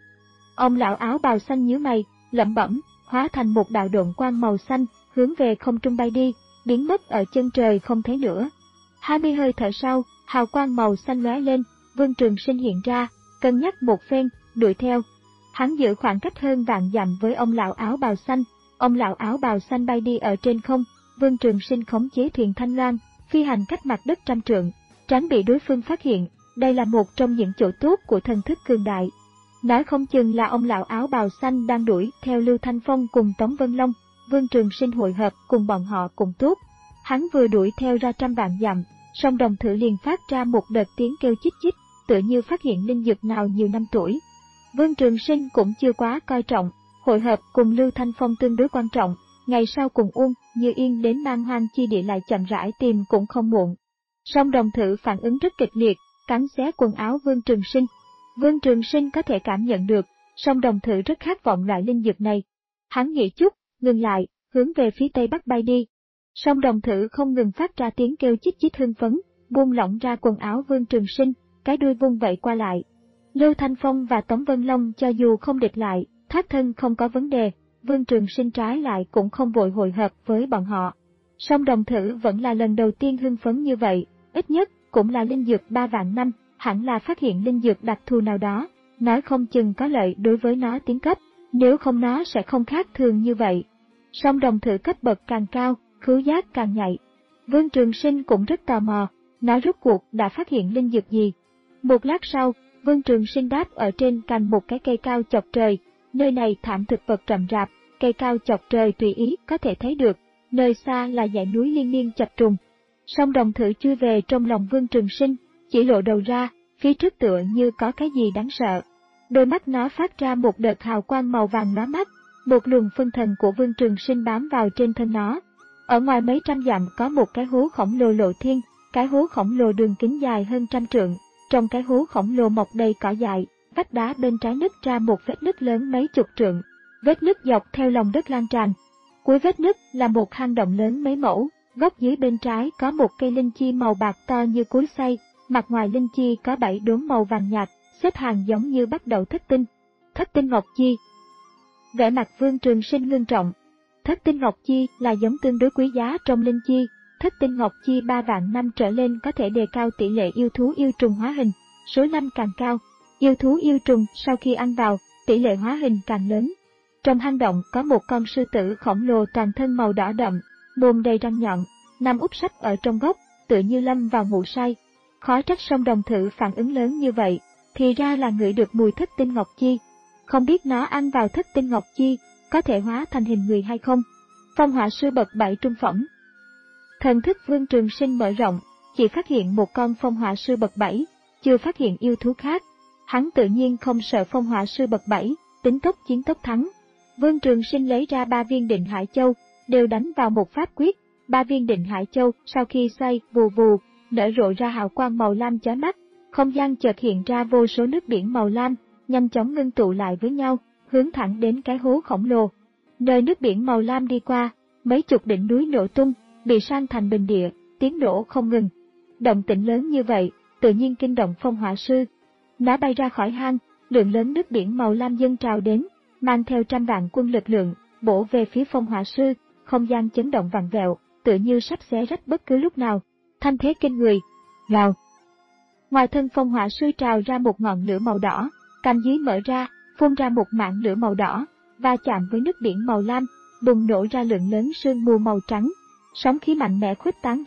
Ông lão áo bào xanh nhíu mày, lẩm bẩm, hóa thành một đạo độn quang màu xanh, hướng về không trung bay đi, biến mất ở chân trời không thấy nữa. Hai mươi hơi thở sau, hào quang màu xanh lóe lên, Vương Trường Sinh hiện ra, cân nhắc một phen, đuổi theo. Hắn giữ khoảng cách hơn vạn dặm với ông lão áo bào xanh, ông lão áo bào xanh bay đi ở trên không, Vương Trường Sinh khống chế thuyền thanh loan, phi hành cách mặt đất trăm trượng, tránh bị đối phương phát hiện. Đây là một trong những chỗ tốt của thần thức cường đại. Nói không chừng là ông lão áo bào xanh đang đuổi theo Lưu Thanh Phong cùng Tống Vân Long, Vương Trường Sinh hội hợp cùng bọn họ cùng tốt. Hắn vừa đuổi theo ra trăm vạn dặm, song đồng thử liền phát ra một đợt tiếng kêu chích chích, tựa như phát hiện linh dược nào nhiều năm tuổi. Vương Trường Sinh cũng chưa quá coi trọng, hội hợp cùng Lưu Thanh Phong tương đối quan trọng, ngày sau cùng Uông Như Yên đến Man Hoang chi địa lại chậm rãi tìm cũng không muộn. Song đồng thử phản ứng rất kịch liệt, cắn xé quần áo Vương Trường Sinh. Vương Trường Sinh có thể cảm nhận được, song đồng thử rất khát vọng loại linh dược này. Hắn nghĩ chút, ngừng lại, hướng về phía tây bắc bay đi. Song đồng thử không ngừng phát ra tiếng kêu chích chích hưng phấn, buông lỏng ra quần áo Vương Trường Sinh, cái đuôi vung vẩy qua lại. Lưu Thanh Phong và Tống Vân Long cho dù không địch lại, thoát thân không có vấn đề, Vương Trường Sinh trái lại cũng không vội hội hợp với bọn họ. Song đồng thử vẫn là lần đầu tiên hưng phấn như vậy, ít nhất cũng là linh dược ba vạn năm, hẳn là phát hiện linh dược đặc thù nào đó, nói không chừng có lợi đối với nó tiến cấp, nếu không nó sẽ không khác thường như vậy. Song đồng thử cấp bậc càng cao, khứu giác càng nhạy. Vương Trường Sinh cũng rất tò mò, nó rốt cuộc đã phát hiện linh dược gì. Một lát sau, Vương Trường Sinh đáp ở trên cành một cái cây cao chọc trời, nơi này thảm thực vật rậm rạp, cây cao chọc trời tùy ý có thể thấy được, nơi xa là dãy núi liên miên chập trùng. Song đồng thử chui về trong lòng Vương Trường Sinh, chỉ lộ đầu ra, phía trước tựa như có cái gì đáng sợ. Đôi mắt nó phát ra một đợt hào quang màu vàng lóa mắt, một luồng phân thần của Vương Trường Sinh bám vào trên thân nó. Ở ngoài mấy trăm dặm có một cái hố khổng lồ lộ thiên, cái hố khổng lồ đường kính dài hơn trăm trượng, trong cái hố khổng lồ mọc đầy cỏ dại, vách đá bên trái nứt ra một vết nứt lớn mấy chục trượng, vết nứt dọc theo lòng đất lan tràn. Cuối vết nứt là một hang động lớn mấy mẫu, góc dưới bên trái có một cây linh chi màu bạc to như cối xay, mặt ngoài linh chi có bảy đốm màu vàng nhạt, xếp hàng giống như bắt đầu thất tinh. Thất tinh ngọc chi. Vẻ mặt Vương Trường Sinh ngưng trọng. Thất tinh ngọc chi là giống tương đối quý giá trong linh chi, thất tinh ngọc chi ba vạn năm trở lên có thể đề cao tỷ lệ yêu thú yêu trùng hóa hình, số năm càng cao, yêu thú yêu trùng sau khi ăn vào, tỷ lệ hóa hình càng lớn. Trong hang động có một con sư tử khổng lồ toàn thân màu đỏ đậm, mồm đầy răng nhọn, nằm úp sấp ở trong góc, tựa như lâm vào ngủ say. Khó trách song đồng thử phản ứng lớn như vậy, thì ra là ngửi được mùi thất tinh ngọc chi. Không biết nó ăn vào thất tinh ngọc chi, có thể hóa thành hình người hay không? Phong hỏa sư bậc bảy trung phẩm. Thần thức Vương Trường Sinh mở rộng, chỉ phát hiện một con phong hỏa sư bậc bảy, chưa phát hiện yêu thú khác. Hắn tự nhiên không sợ phong hỏa sư bậc bảy, tính tốc chiến tốc thắng. Vương Trường Sinh lấy ra ba viên định hải châu, đều đánh vào một pháp quyết. Ba viên định hải châu sau khi xoay vù vù, nở rộ ra hào quang màu lam chói mắt. Không gian chợt hiện ra vô số nước biển màu lam, nhanh chóng ngưng tụ lại với nhau, hướng thẳng đến cái hố khổng lồ. Nơi nước biển màu lam đi qua, mấy chục đỉnh núi nổ tung, bị san thành bình địa, tiếng nổ không ngừng. Động tĩnh lớn như vậy, tự nhiên kinh động phong hỏa sư. Nó bay ra khỏi hang, lượng lớn nước biển màu lam dâng trào đến, mang theo trăm vạn quân lực lượng, bổ về phía phong hỏa sư, không gian chấn động vặn vẹo, tựa như sắp xé rách bất cứ lúc nào. Thanh thế kinh người, gào. Ngoài thân phong hỏa sư trào ra một ngọn lửa màu đỏ, cành dưới mở ra, phun ra một mảng lửa màu đỏ, va chạm với nước biển màu lam, bùng nổ ra lượng lớn sương mù màu trắng. Sóng khí mạnh mẽ khuếch tán ra,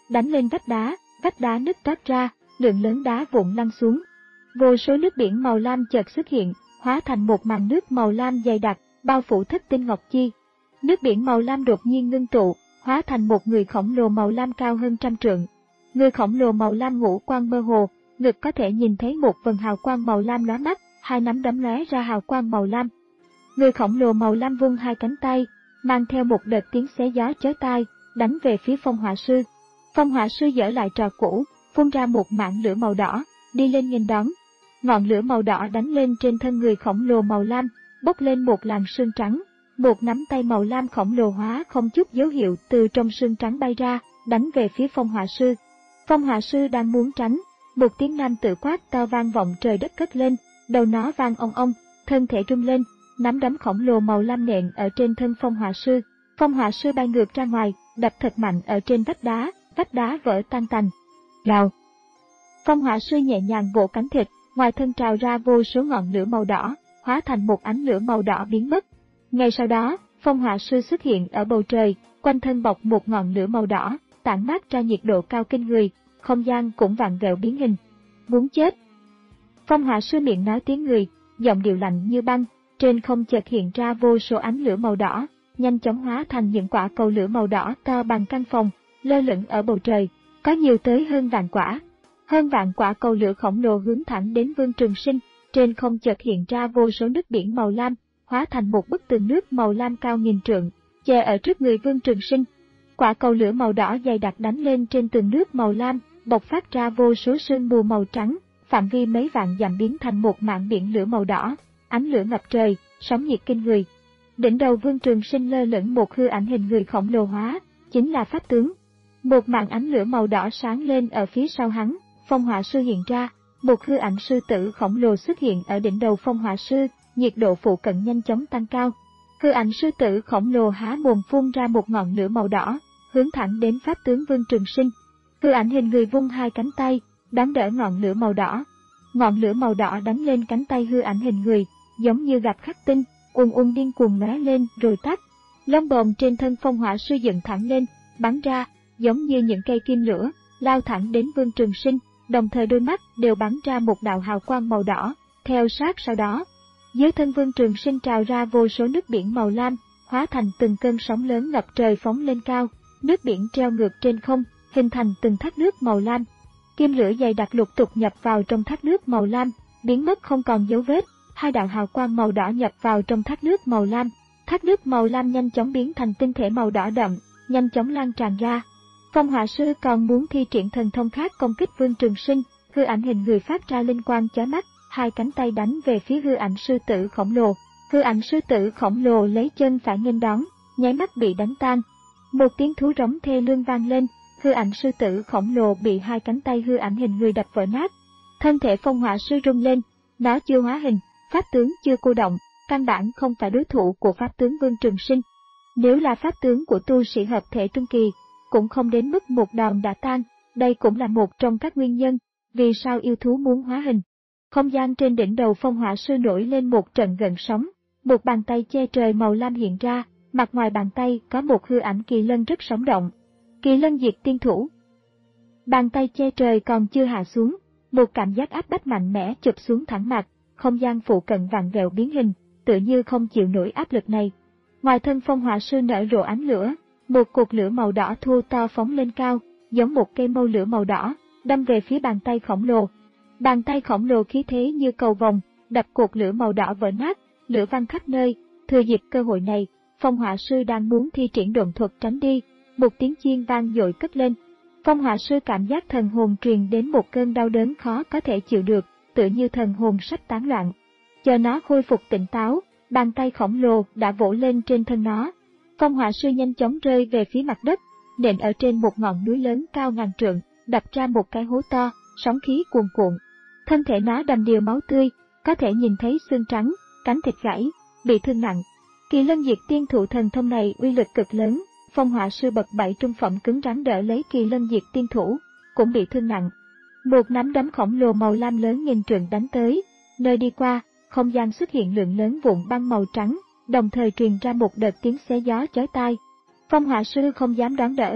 đánh lên vách đá, vách đá nứt toát ra, lượng lớn đá vụn lăn xuống. Vô số nước biển màu lam chợt xuất hiện, hóa thành một màn nước màu lam dày đặc, bao phủ thất tinh ngọc chi. Nước biển màu lam đột nhiên ngưng tụ, hóa thành một người khổng lồ màu lam cao hơn trăm trượng. Người khổng lồ màu lam ngũ quan mơ hồ, ngực có thể nhìn thấy một vầng hào quang màu lam lóa mắt, hai nắm đấm lóe ra hào quang màu lam. Người khổng lồ màu lam vung hai cánh tay, mang theo một đợt tiếng xé gió chói tai, đánh về phía Phong Hỏa Sư. Phong Hỏa Sư dở lại trò cũ, phun ra một mảng lửa màu đỏ, đi lên nghênh đón. Ngọn lửa màu đỏ đánh lên trên thân người khổng lồ màu lam, bốc lên một làn sương trắng. Một nắm tay màu lam khổng lồ hóa không chút dấu hiệu từ trong sương trắng bay ra, đánh về phía Phong Hỏa Sư. Phong Hỏa Sư đang muốn tránh, một tiếng nam tử quát to vang vọng trời đất cất lên, đầu nó vang ong ong, thân thể rung lên, nắm đấm khổng lồ màu lam nện ở trên thân Phong Hỏa Sư. Phong Hỏa Sư bay ngược ra ngoài, đập thật mạnh ở trên vách đá, vách đá vỡ tan tành. Gào. Phong Hỏa Sư nhẹ nhàng vỗ cánh thịt, ngoài thân trào ra vô số ngọn lửa màu đỏ, hóa thành một ánh lửa màu đỏ biến mất. Ngay sau đó, Phong Hỏa Sư xuất hiện ở bầu trời, quanh thân bọc một ngọn lửa màu đỏ, tản mát ra nhiệt độ cao kinh người, không gian cũng vặn vẹo biến hình. Muốn chết. Phong Hỏa Sư miệng nói tiếng người, giọng điệu lạnh như băng, trên không chợt hiện ra vô số ánh lửa màu đỏ, nhanh chóng hóa thành những quả cầu lửa màu đỏ to bằng căn phòng, lơ lửng ở bầu trời, có nhiều tới hơn vạn quả. Hơn vạn quả cầu lửa khổng lồ hướng thẳng đến Vương Trường Sinh, trên không chợt hiện ra vô số nước biển màu lam, hóa thành một bức tường nước màu lam cao nghìn trượng, che ở trước người Vương Trường Sinh. Quả cầu lửa màu đỏ dày đặc đánh lên trên tường nước màu lam, bộc phát ra vô số sương mù màu trắng, phạm vi mấy vạn dặm biến thành một mảng biển lửa màu đỏ, ánh lửa ngập trời, sóng nhiệt kinh người. Đỉnh đầu Vương Trường Sinh lơ lửng một hư ảnh hình người khổng lồ hóa, chính là pháp tướng. Một màn ánh lửa màu đỏ sáng lên ở phía sau hắn, Phong Hỏa Sư hiện ra, một hư ảnh sư tử khổng lồ xuất hiện ở đỉnh đầu Phong Hỏa Sư, nhiệt độ phụ cận nhanh chóng tăng cao. Hư ảnh sư tử khổng lồ há mồm phun ra một ngọn lửa màu đỏ, hướng thẳng đến pháp tướng Vương Trường Sinh. Hư ảnh hình người vung hai cánh tay, đón đỡ ngọn lửa màu đỏ. Ngọn lửa màu đỏ đánh lên cánh tay hư ảnh hình người, giống như gặp khắc tinh, ùn ùn điên cuồng lóe lên rồi tắt. Lông bồm trên thân Phong Hỏa Sư dựng thẳng lên, bắn ra, giống như những cây kim lửa, lao thẳng đến Vương Trường Sinh, đồng thời đôi mắt đều bắn ra một đạo hào quang màu đỏ, theo sát sau đó. Dưới thân Vương Trường Sinh trào ra vô số nước biển màu lam, hóa thành từng cơn sóng lớn ngập trời phóng lên cao, nước biển treo ngược trên không, hình thành từng thác nước màu lam. Kim lửa dày đặc lục tục nhập vào trong thác nước màu lam, biến mất không còn dấu vết, hai đạo hào quang màu đỏ nhập vào trong thác nước màu lam. Thác nước màu lam nhanh chóng biến thành tinh thể màu đỏ đậm, nhanh chóng lan tràn ra. Phong Hỏa Sư còn muốn thi triển thần thông khác công kích Vương Trường Sinh, hư ảnh hình người phát ra linh quang chói mắt, hai cánh tay đánh về phía hư ảnh sư tử khổng lồ. Hư ảnh sư tử khổng lồ lấy chân phải nghênh đón, nháy mắt bị đánh tan. Một tiếng thú rống thê lương vang lên, hư ảnh sư tử khổng lồ bị hai cánh tay hư ảnh hình người đập vỡ nát. Thân thể Phong Hỏa Sư rung lên, nó chưa hóa hình, pháp tướng chưa cô động, căn bản không phải đối thủ của pháp tướng Vương Trường Sinh. Nếu là pháp tướng của tu sĩ hợp thể trung kỳ, cũng không đến mức một đòn đã tan, đây cũng là một trong các nguyên nhân vì sao yêu thú muốn hóa hình. Không gian trên đỉnh đầu Phong Hỏa Sư nổi lên một trận gợn sóng, một bàn tay che trời màu lam hiện ra, mặt ngoài bàn tay có một hư ảnh kỳ lân rất sống động. Kỳ lân diệt tiên thủ. Bàn tay che trời còn chưa hạ xuống, một cảm giác áp bách mạnh mẽ chụp xuống thẳng mặt, không gian phụ cận vặn vẹo biến hình, tự như không chịu nổi áp lực này. Ngoài thân Phong Hỏa Sư nở rộ ánh lửa, một cột lửa màu đỏ thô to phóng lên cao, giống một cây mâu lửa màu đỏ, đâm về phía bàn tay khổng lồ. Bàn tay khổng lồ khí thế như cầu vồng, đập cột lửa màu đỏ vỡ nát, lửa văng khắp nơi. Thừa dịp cơ hội này, Phong Hỏa Sư đang muốn thi triển độn thuật tránh đi, một tiếng chiên vang dội cất lên. Phong Hỏa Sư cảm giác thần hồn truyền đến một cơn đau đớn khó có thể chịu được, tự như thần hồn sắp tán loạn. Chờ nó khôi phục tỉnh táo, bàn tay khổng lồ đã vỗ lên trên thân nó. Phong Hỏa Sư nhanh chóng rơi về phía mặt đất, nện ở trên một ngọn núi lớn cao ngàn trượng, đập ra một cái hố to, sóng khí cuồn cuộn. Thân thể nó đầm đìa máu tươi, có thể nhìn thấy xương trắng, cánh thịt gãy, bị thương nặng. Kỳ lân diệt tiên thụ thần thông này uy lực cực lớn, Phong Hỏa Sư bậc bảy trung phẩm cứng rắn đỡ lấy kỳ lân diệt tiên thủ, cũng bị thương nặng. Một nắm đấm khổng lồ màu lam lớn nghìn trượng đánh tới, nơi đi qua, không gian xuất hiện lượng lớn vụn băng màu trắng, đồng thời truyền ra một đợt tiếng xé gió chói tai. Phong Hỏa Sư không dám đón đỡ,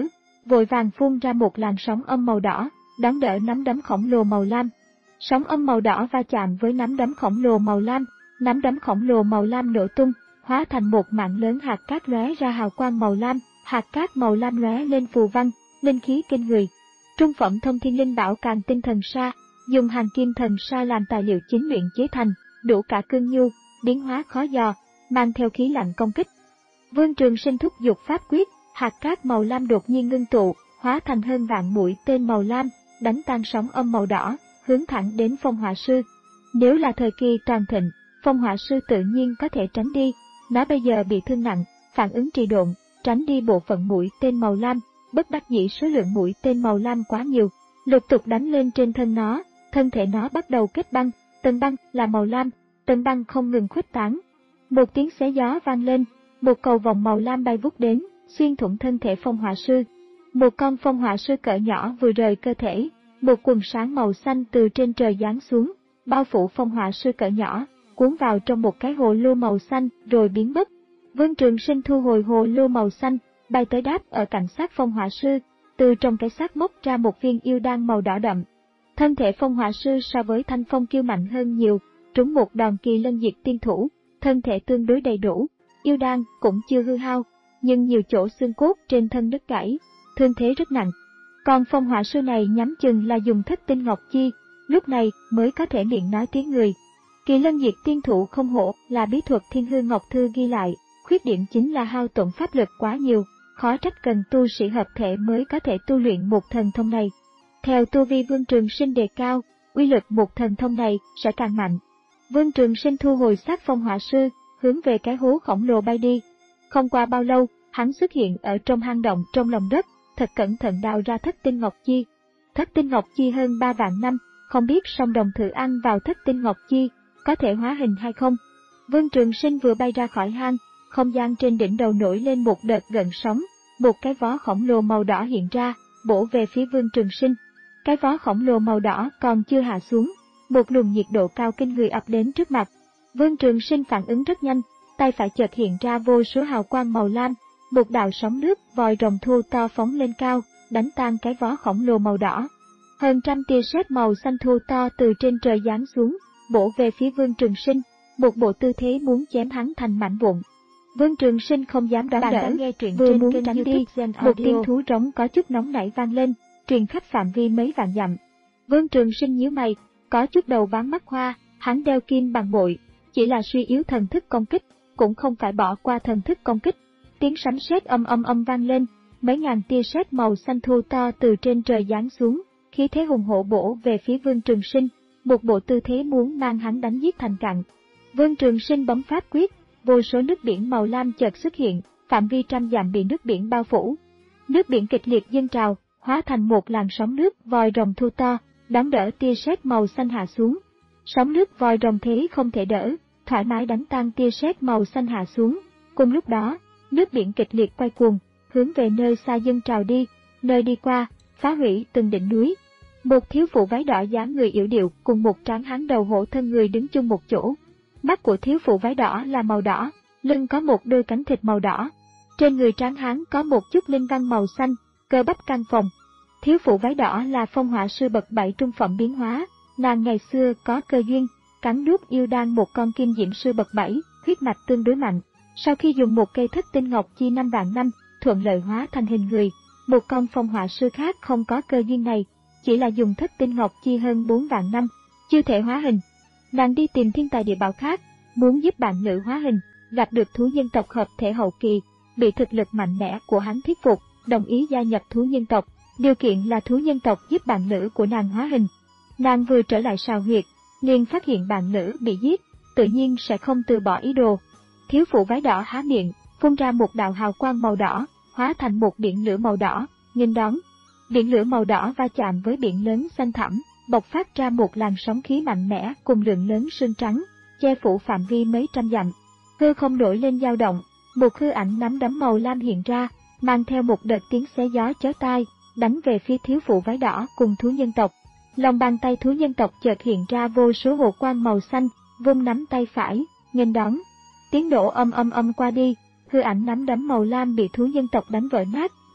vội vàng phun ra một làn sóng âm màu đỏ, đón đỡ nắm đấm khổng lồ màu lam. Sóng âm màu đỏ va chạm với nắm đấm khổng lồ màu lam, nắm đấm khổng lồ màu lam nổ tung, hóa thành một mạng lớn hạt cát lóe ra hào quang màu lam, hạt cát màu lam lóe lên phù văn, linh khí kinh người. Trung phẩm thông thiên linh bảo Càn Tinh Thần Sa, dùng hàng kim thần sa làm tài liệu chính luyện chế thành, đủ cả cương nhu, biến hóa khó dò, mang theo khí lạnh công kích. Vương Trường Sinh thúc giục pháp quyết, hạt cát màu lam đột nhiên ngưng tụ, hóa thành hơn vạn mũi tên màu lam, đánh tan sóng âm màu đỏ, hướng thẳng đến Phong Hỏa Sư. Nếu là thời kỳ toàn thịnh, Phong Hỏa Sư tự nhiên có thể tránh đi, nó bây giờ bị thương nặng, phản ứng trì độn, tránh đi bộ phận mũi tên màu lam, bất đắc dĩ số lượng mũi tên màu lam quá nhiều, lục tục đánh lên trên thân nó, thân thể nó bắt đầu kết băng, tầng băng là màu lam, tầng băng không ngừng khuếch tán. Một tiếng xé gió vang lên, một cầu vòng màu lam bay vút đến, xuyên thủng thân thể Phong Hỏa Sư. Một con Phong Hỏa Sư cỡ nhỏ vừa rời cơ thể, một quần sáng màu xanh từ trên trời giáng xuống, bao phủ Phong Hỏa Sư cỡ nhỏ, cuốn vào trong một cái hồ lô màu xanh rồi biến mất. Vương Trường Sinh thu hồi hồ lô màu xanh, bay tới đáp ở cạnh xác Phong Hỏa Sư, từ trong cái xác móc ra một viên yêu đan màu đỏ đậm. Thân thể Phong Hỏa Sư so với Thanh Phong Kiêu mạnh hơn nhiều, trúng một đòn Kỳ Lân Diệt Tiên Thủ, thân thể tương đối đầy đủ, yêu đan cũng chưa hư hao, nhưng nhiều chỗ xương cốt trên thân đứt gãy, thương thế rất nặng. Còn Phong Hỏa Sư này nhắm chừng là dùng Thất Tinh Ngọc Chi, lúc này mới có thể miệng nói tiếng người. Kỳ Lân Diệt Tiên Thủ không hổ là bí thuật Thiên Hư Ngọc Thư ghi lại, khuyết điểm chính là hao tổn pháp lực quá nhiều, khó trách cần tu sĩ hợp thể mới có thể tu luyện một thần thông này. Theo tu vi Vương Trường Sinh đề cao, uy lực một thần thông này sẽ càng mạnh. Vương Trường Sinh thu hồi xác Phong Hỏa Sư, hướng về cái hố khổng lồ bay đi. Không qua bao lâu, hắn xuất hiện ở trong hang động trong lòng đất, thật cẩn thận đào ra Thất Tinh Ngọc Chi. Thất Tinh Ngọc Chi hơn ba vạn năm, không biết song đồng thử ăn vào Thất Tinh Ngọc Chi, có thể hóa hình hay không. Vương Trường Sinh vừa bay ra khỏi hang, không gian trên đỉnh đầu nổi lên một đợt gợn sóng, một cái vó khổng lồ màu đỏ hiện ra, bổ về phía Vương Trường Sinh. Cái vó khổng lồ màu đỏ còn chưa hạ xuống, một luồng nhiệt độ cao kinh người ập đến trước mặt. Vương Trường Sinh phản ứng rất nhanh, tay phải chợt hiện ra vô số hào quang màu lam, một đạo sóng nước vòi rồng thu to phóng lên cao, đánh tan cái vó khổng lồ màu đỏ. Hơn trăm tia sét màu xanh thu to từ trên trời giáng xuống, bổ về phía Vương Trường Sinh, một bộ tư thế muốn chém hắn thành mảnh vụn. Vương Trường Sinh không dám đón đỡ, vừa muốn tránh đi, một tiếng thú rống có chút nóng nảy vang lên, truyền khắp phạm vi mấy vạn dặm. Vương Trường Sinh nhíu mày, có chút đầu váng mắt hoa, hắn đeo kim bằng bội, chỉ là suy yếu thần thức công kích, cũng không phải bỏ qua thần thức công kích. Tiếng sấm sét âm âm âm vang lên, mấy ngàn tia sét màu xanh thu to từ trên trời giáng xuống, khí thế hùng hổ bổ về phía Vương Trường Sinh, một bộ tư thế muốn mang hắn đánh giết thành cặn. Vương Trường Sinh bấm pháp quyết, vô số nước biển màu lam chợt xuất hiện, phạm vi trăm dặm bị nước biển bao phủ. Nước biển kịch liệt dâng trào, hóa thành một làn sóng nước vòi rồng thu to, đón đỡ tia sét màu xanh hạ xuống. Sóng nước vòi rồng thế không thể đỡ, thoải mái đánh tan tia sét màu xanh hạ xuống. Cùng lúc đó, nước biển kịch liệt quay cuồng, hướng về nơi xa dâng trào đi, nơi đi qua, phá hủy từng đỉnh núi. Một thiếu phụ váy đỏ dáng người yểu điệu cùng một tráng hán đầu hổ thân người đứng chung một chỗ. Mắt của thiếu phụ váy đỏ là màu đỏ, lưng có một đôi cánh thịt màu đỏ. Trên người tráng hán có một chút linh văn màu xanh, cơ bắp căng phồng. Thiếu phụ váy đỏ là Phong Hỏa Sư bậc bảy trung phẩm biến hóa, nàng ngày xưa có cơ duyên, cắn nuốt yêu đan một con Kim Diễm Sư bậc bảy, huyết mạch tương đối mạnh. Sau khi dùng một cây Thất Tinh Ngọc Chi năm vạn năm, thuận lợi hóa thành hình người. Một con Phong Hỏa Sư khác không có cơ duyên này, chỉ là dùng Thất Tinh Ngọc Chi hơn bốn vạn năm, chưa thể hóa hình. Nàng đi tìm thiên tài địa bảo khác, muốn giúp bạn nữ hóa hình, gặp được thú nhân tộc hợp thể hậu kỳ, bị thực lực mạnh mẽ của hắn thuyết phục, đồng ý gia nhập thú nhân tộc, điều kiện là thú nhân tộc giúp bạn nữ của nàng hóa hình. Nàng vừa trở lại Sào Huyệt, liền phát hiện bạn nữ bị giết, tự nhiên sẽ không từ bỏ ý đồ. Thiếu phụ váy đỏ há miệng, phun ra một đạo hào quang màu đỏ, hóa thành một biển lửa màu đỏ, nghênh đón. Biển lửa màu đỏ va chạm với biển lớn xanh thẳm, bộc phát ra một làn sóng khí mạnh mẽ cùng lượng lớn sương trắng, che phủ phạm vi mấy trăm dặm. Hư không nổi lên dao động, một hư ảnh nắm đấm màu lam hiện ra, mang theo một đợt tiếng xé gió chói tai, đánh về phía thiếu phụ váy đỏ cùng thú nhân tộc. Lòng bàn tay thú nhân tộc chợt hiện ra vô số hồ quang màu xanh, vung nắm tay phải, nghênh đón. Tiếng nổ âm âm âm qua đi, hư ảnh nắm đấm màu lam bị thú nhân tộc đánh vỡ nát,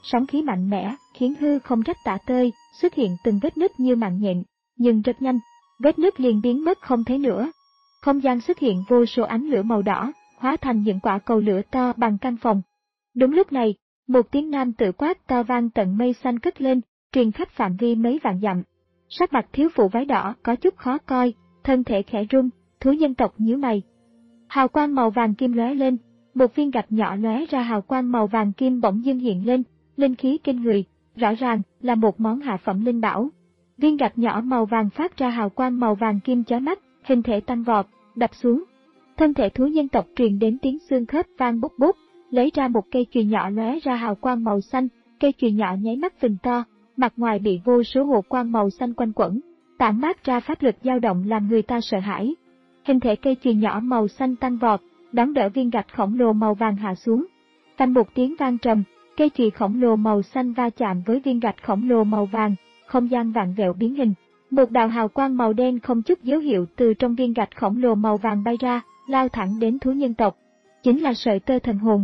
sóng khí mạnh mẽ, khiến hư không rách tả tơi, xuất hiện từng vết nứt như mạng nhện, nhưng rất nhanh, vết nứt liền biến mất không thấy nữa. Không gian xuất hiện vô số ánh lửa màu đỏ, hóa thành những quả cầu lửa to bằng căn phòng. Đúng lúc này, một tiếng nam tử quát to vang tận mây xanh cất lên, truyền khắp phạm vi mấy vạn dặm. Sắc mặt thiếu phụ váy đỏ có chút khó coi, thân thể khẽ run, thú nhân tộc nhíu mày. Hào quang màu vàng kim lóe lên, một viên gạch nhỏ lóe ra hào quang màu vàng kim bỗng dưng hiện lên, linh khí kinh người, rõ ràng là một món hạ phẩm linh bảo. Viên gạch nhỏ màu vàng phát ra hào quang màu vàng kim chói mắt, hình thể tăng vọt, đập xuống. Thân thể thú nhân tộc truyền đến tiếng xương khớp vang bút bút, lấy ra một cây chùy nhỏ lóe ra hào quang màu xanh, cây chùy nhỏ nháy mắt phình to, mặt ngoài bị vô số hồ quang màu xanh quanh quẩn, tản mát ra pháp lực dao động làm người ta sợ hãi. Hình thể cây chùy nhỏ màu xanh tăng vọt, đón đỡ viên gạch khổng lồ màu vàng hạ xuống. Phanh một tiếng vang trầm, cây chùy khổng lồ màu xanh va chạm với viên gạch khổng lồ màu vàng, không gian vạn vẹo biến hình. Một đạo hào quang màu đen không chút dấu hiệu từ trong viên gạch khổng lồ màu vàng bay ra, lao thẳng đến thú nhân tộc. Chính là sợi tơ thần hồn.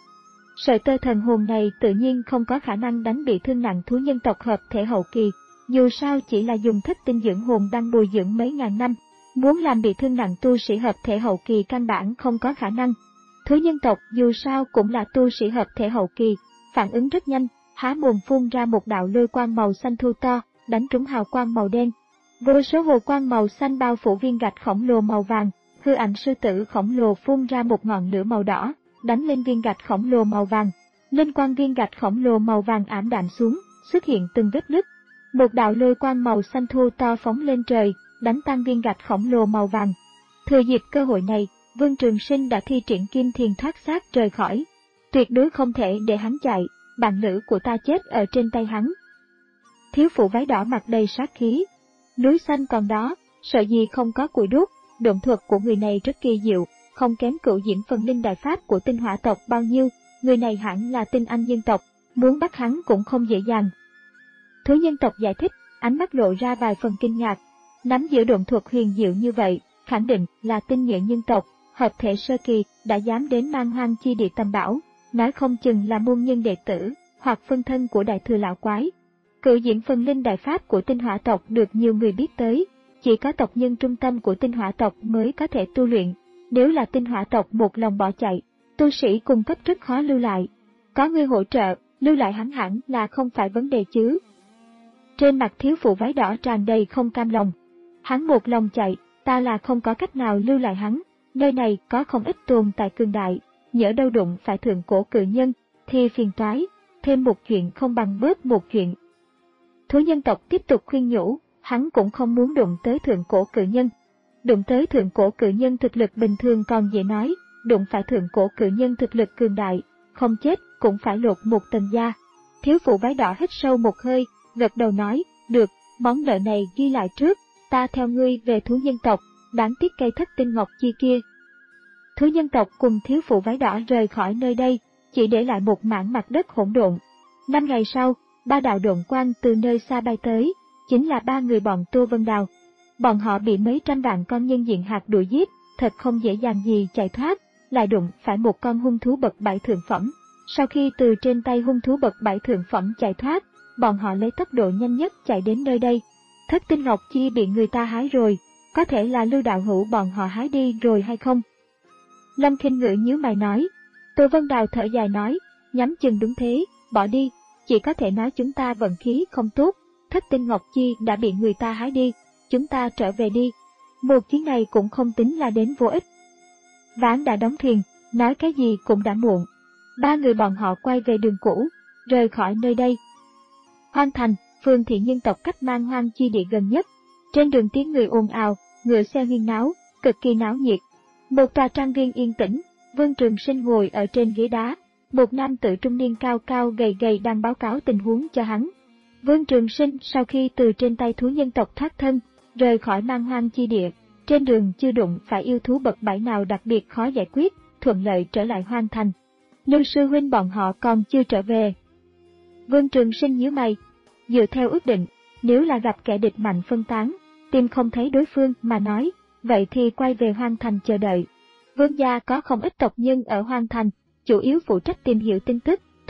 Sợi tơ thần hồn này tự nhiên không có khả năng đánh bị thương nặng thú nhân tộc hợp thể hậu kỳ, dù sao chỉ là dùng thất tinh dưỡng hồn đang bồi dưỡng mấy ngàn năm, muốn làm bị thương nặng tu sĩ hợp thể hậu kỳ căn bản không có khả năng. Thú nhân tộc dù sao cũng là tu sĩ hợp thể hậu kỳ, phản ứng rất nhanh, há mồm phun ra một đạo lôi quang màu xanh thu to, đánh trúng hào quang màu đen. Vô số hồ quang màu xanh bao phủ viên gạch khổng lồ màu vàng, hư ảnh sư tử khổng lồ phun ra một ngọn lửa màu đỏ, đánh lên viên gạch khổng lồ màu vàng. Lên quang viên gạch khổng lồ màu vàng ảm đạm xuống, xuất hiện từng vết nứt. Một đạo lôi quang màu xanh thu to phóng lên trời, đánh tan viên gạch khổng lồ màu vàng. Thừa dịp cơ hội này, Vương Trường Sinh đã thi triển kim thiền thoát xác rời khỏi. Tuyệt đối không thể để hắn chạy, bạn nữ của ta chết ở trên tay hắn. Thiếu phụ váy đỏ mặt đầy sát khí. Núi xanh còn đó, sợ gì không có củi đốt, động thuật của người này rất kỳ diệu, không kém cửu diễm phần linh đại pháp của tinh hỏa tộc bao nhiêu, người này hẳn là tinh anh dân tộc, muốn bắt hắn cũng không dễ dàng. Thú nhân tộc giải thích, ánh mắt lộ ra vài phần kinh ngạc. Nắm giữ động thuật huyền diệu như vậy, khẳng định là tinh nhuệ nhân tộc, hợp thể sơ kỳ, đã dám đến Man Hoang chi địa tầm bảo, nói không chừng là môn nhân đệ tử, hoặc phân thân của đại thừa lão quái. Cửu diễm phần linh đại pháp của tinh hỏa tộc được nhiều người biết tới, chỉ có tộc nhân trung tâm của tinh hỏa tộc mới có thể tu luyện. Nếu là tinh hỏa tộc một lòng bỏ chạy, tu sĩ cung cấp rất khó lưu lại. Có người hỗ trợ, lưu lại hắn hẳn là không phải vấn đề chứ. Trên mặt thiếu phụ váy đỏ tràn đầy không cam lòng. Hắn một lòng chạy, ta là không có cách nào lưu lại hắn. Nơi này có không ít tồn tại cường đại, nhỡ đâu đụng phải thượng cổ cự nhân, thì phiền toái, thêm một chuyện không bằng bớt một chuyện. Thú nhân tộc tiếp tục khuyên nhủ, hắn cũng không muốn đụng tới thượng cổ cự nhân. Đụng tới thượng cổ cự nhân thực lực bình thường còn dễ nói, đụng phải thượng cổ cự nhân thực lực cường đại, không chết cũng phải lột một tầng da. Thiếu phụ váy đỏ hít sâu một hơi, gật đầu nói, được, món nợ này ghi lại trước, ta theo ngươi về thú nhân tộc, đáng tiếc cây thất tinh ngọc chi kia. Thú nhân tộc cùng thiếu phụ váy đỏ rời khỏi nơi đây, chỉ để lại một mảng mặt đất hỗn độn. Năm ngày sau, ba đạo độn quang từ nơi xa bay tới, chính là ba người bọn Tô Vân Đào. Bọn họ bị mấy trăm vạn con nhân diện hạt đuổi giết, thật không dễ dàng gì chạy thoát, lại đụng phải một con hung thú bậc bảy thượng phẩm. Sau khi từ trên tay hung thú bậc bảy thượng phẩm chạy thoát, bọn họ lấy tốc độ nhanh nhất chạy đến nơi đây. Thất tinh ngọc chi bị người ta hái rồi, có thể là Lưu đạo hữu bọn họ hái đi rồi hay không? Lâm Khinh Ngữ nhíu mày nói. Tô Vân Đào thở dài nói, nhắm chừng đúng thế, bỏ đi, chỉ có thể nói chúng ta vận khí không tốt, thất tinh ngọc chi đã bị người ta hái đi, chúng ta trở về đi. Một chuyến này cũng không tính là đến vô ích. Ván đã đóng thuyền, nói cái gì cũng đã muộn. Ba người bọn họ quay về đường cũ, rời khỏi nơi đây. Hoang Thành, phường thị nhân tộc cách Man Hoang chi địa gần nhất. Trên đường tiếng người ồn ào, ngựa xe huyên náo, cực kỳ náo nhiệt. Một tòa trang viên yên tĩnh, Vương Trường Sinh ngồi ở trên ghế đá. Một nam tử trung niên cao cao gầy gầy đang báo cáo tình huống cho hắn. Vương Trường Sinh sau khi từ trên tay thú nhân tộc thoát thân, rời khỏi Man Hoang chi địa, trên đường chưa đụng phải yêu thú bậc bảy nào đặc biệt khó giải quyết, thuận lợi trở lại Hoang Thành. Lưu sư huynh bọn họ còn chưa trở về. Vương Trường Sinh nhíu mày, dựa theo ước định, nếu là gặp kẻ địch mạnh phân tán, tìm không thấy đối phương mà nói, vậy thì quay về Hoang Thành chờ đợi. Vương gia có không ít tộc nhân ở Hoang Thành, chủ yếu phụ trách tìm hiểu tin tức,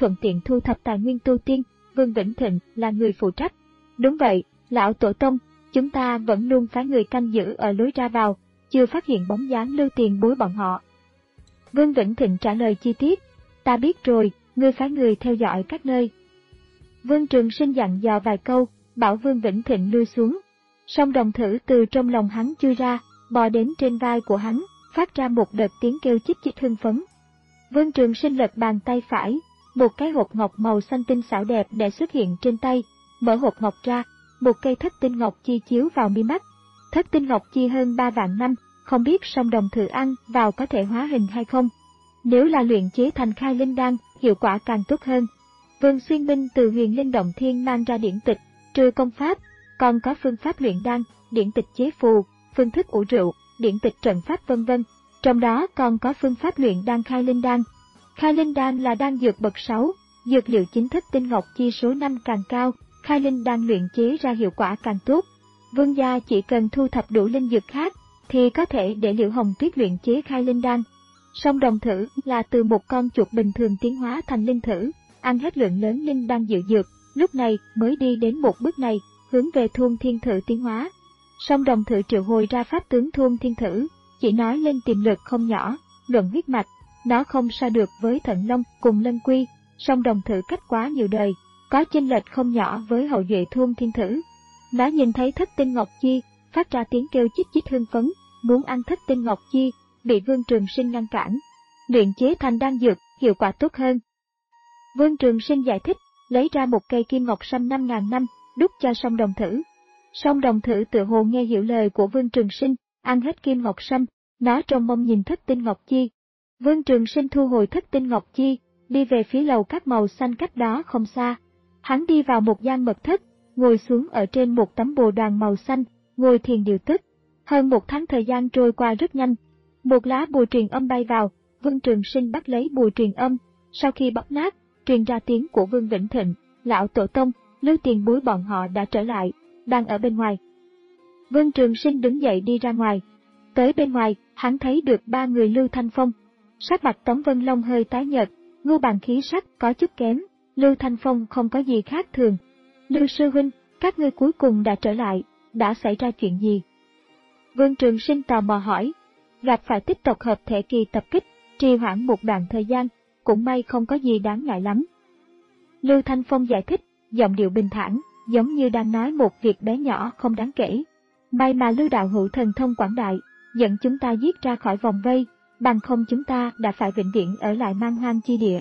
thuận tiện thu thập tài nguyên tu tiên, Vương Vĩnh Thịnh là người phụ trách. Đúng vậy, lão tổ tông, chúng ta vẫn luôn phái người canh giữ ở lối ra vào, chưa phát hiện bóng dáng Lưu Tiền Bối bọn họ. Vương Vĩnh Thịnh trả lời chi tiết, ta biết rồi, ngươi phái người theo dõi các nơi. Vương Trường Sinh dặn dò vài câu, bảo Vương Vĩnh Thịnh lui xuống. Song đồng thử từ trong lòng hắn chui ra, bò đến trên vai của hắn, phát ra một đợt tiếng kêu chích chích hưng phấn. Vương Trường Sinh lật bàn tay phải, một cái hộp ngọc màu xanh tinh xảo đẹp đã xuất hiện trên tay, mở hộp ngọc ra, một cây thất tinh ngọc chi chiếu vào mi mắt. Thất tinh ngọc chi hơn ba vạn năm, không biết song đồng thử ăn vào có thể hóa hình hay không. Nếu là luyện chế thành khai linh đan, hiệu quả càng tốt hơn. Vương Xuyên Minh từ Huyền Linh Động Thiên mang ra điển tịch, trừ công pháp, còn có phương pháp luyện đan, điển tịch chế phù, phương thức ủ rượu, điển tịch trận pháp vân vân. Trong đó còn có phương pháp luyện đan khai linh đan. Khai linh đan là đan dược bậc sáu, dược liệu chính thức tinh ngọc chi số năm càng cao, khai linh đan luyện chế ra hiệu quả càng tốt. Vương gia chỉ cần thu thập đủ linh dược khác, thì có thể để Liễu Hồng Tuyết luyện chế khai linh đan. Song đồng thử là từ một con chuột bình thường tiến hóa thành linh thử, ăn hết lượng lớn linh đan dự dược, lúc này mới đi đến một bước này, hướng về Thuôn Thiên Thử tiến hóa. Song đồng thử triệu hồi ra pháp tướng Thuôn Thiên Thử, chỉ nói lên tiềm lực không nhỏ, luận huyết mạch, nó không so được với Thận Long cùng Lân Quy, song đồng thử cách quá nhiều đời, có chênh lệch không nhỏ với hậu duệ Thuôn Thiên Thử. Nó nhìn thấy thất tinh ngọc chi, phát ra tiếng kêu chích chích hưng phấn, muốn ăn thất tinh ngọc chi, bị Vương Trường Sinh ngăn cản. Luyện chế thành đan dược, hiệu quả tốt hơn. Vương Trường Sinh giải thích, lấy ra một cây kim ngọc sâm năm ngàn năm, đút cho song đồng thử. Song đồng thử tự hồ nghe hiểu lời của Vương Trường Sinh, ăn hết kim ngọc sâm, nó trông mong nhìn thất tinh ngọc chi. Vương Trường Sinh thu hồi thất tinh ngọc chi, đi về phía lầu các màu xanh cách đó không xa. Hắn đi vào một gian mật thất, ngồi xuống ở trên một tấm bồ đoàn màu xanh, ngồi thiền điều tức. Hơn một tháng thời gian trôi qua rất nhanh. Một lá bùa truyền âm bay vào, Vương Trường Sinh bắt lấy bùa truyền âm, sau khi bóp nát, truyền ra tiếng của Vương Vĩnh Thịnh, lão tổ tông, Lưu Tiền Bối bọn họ đã trở lại, đang ở bên ngoài. Vương Trường Sinh đứng dậy đi ra ngoài. Tới bên ngoài, hắn thấy được ba người Lưu Thanh Phong. Sắc mặt Tống Vân Long hơi tái nhợt, ngu bàn khí sắc có chút kém, Lưu Thanh Phong không có gì khác thường. Lưu sư huynh, các ngươi cuối cùng đã trở lại, đã xảy ra chuyện gì? Vương Trường Sinh tò mò hỏi. Gặp phải tích tộc hợp thể kỳ tập kích, trì hoãn một đoạn thời gian, cũng may không có gì đáng ngại lắm. Lưu Thanh Phong giải thích, giọng điệu bình thản, giống như đang nói một việc bé nhỏ không đáng kể. May mà Lưu đạo hữu thần thông quảng đại, dẫn chúng ta giết ra khỏi vòng vây, bằng không chúng ta đã phải vĩnh viễn ở lại man hoang chi địa.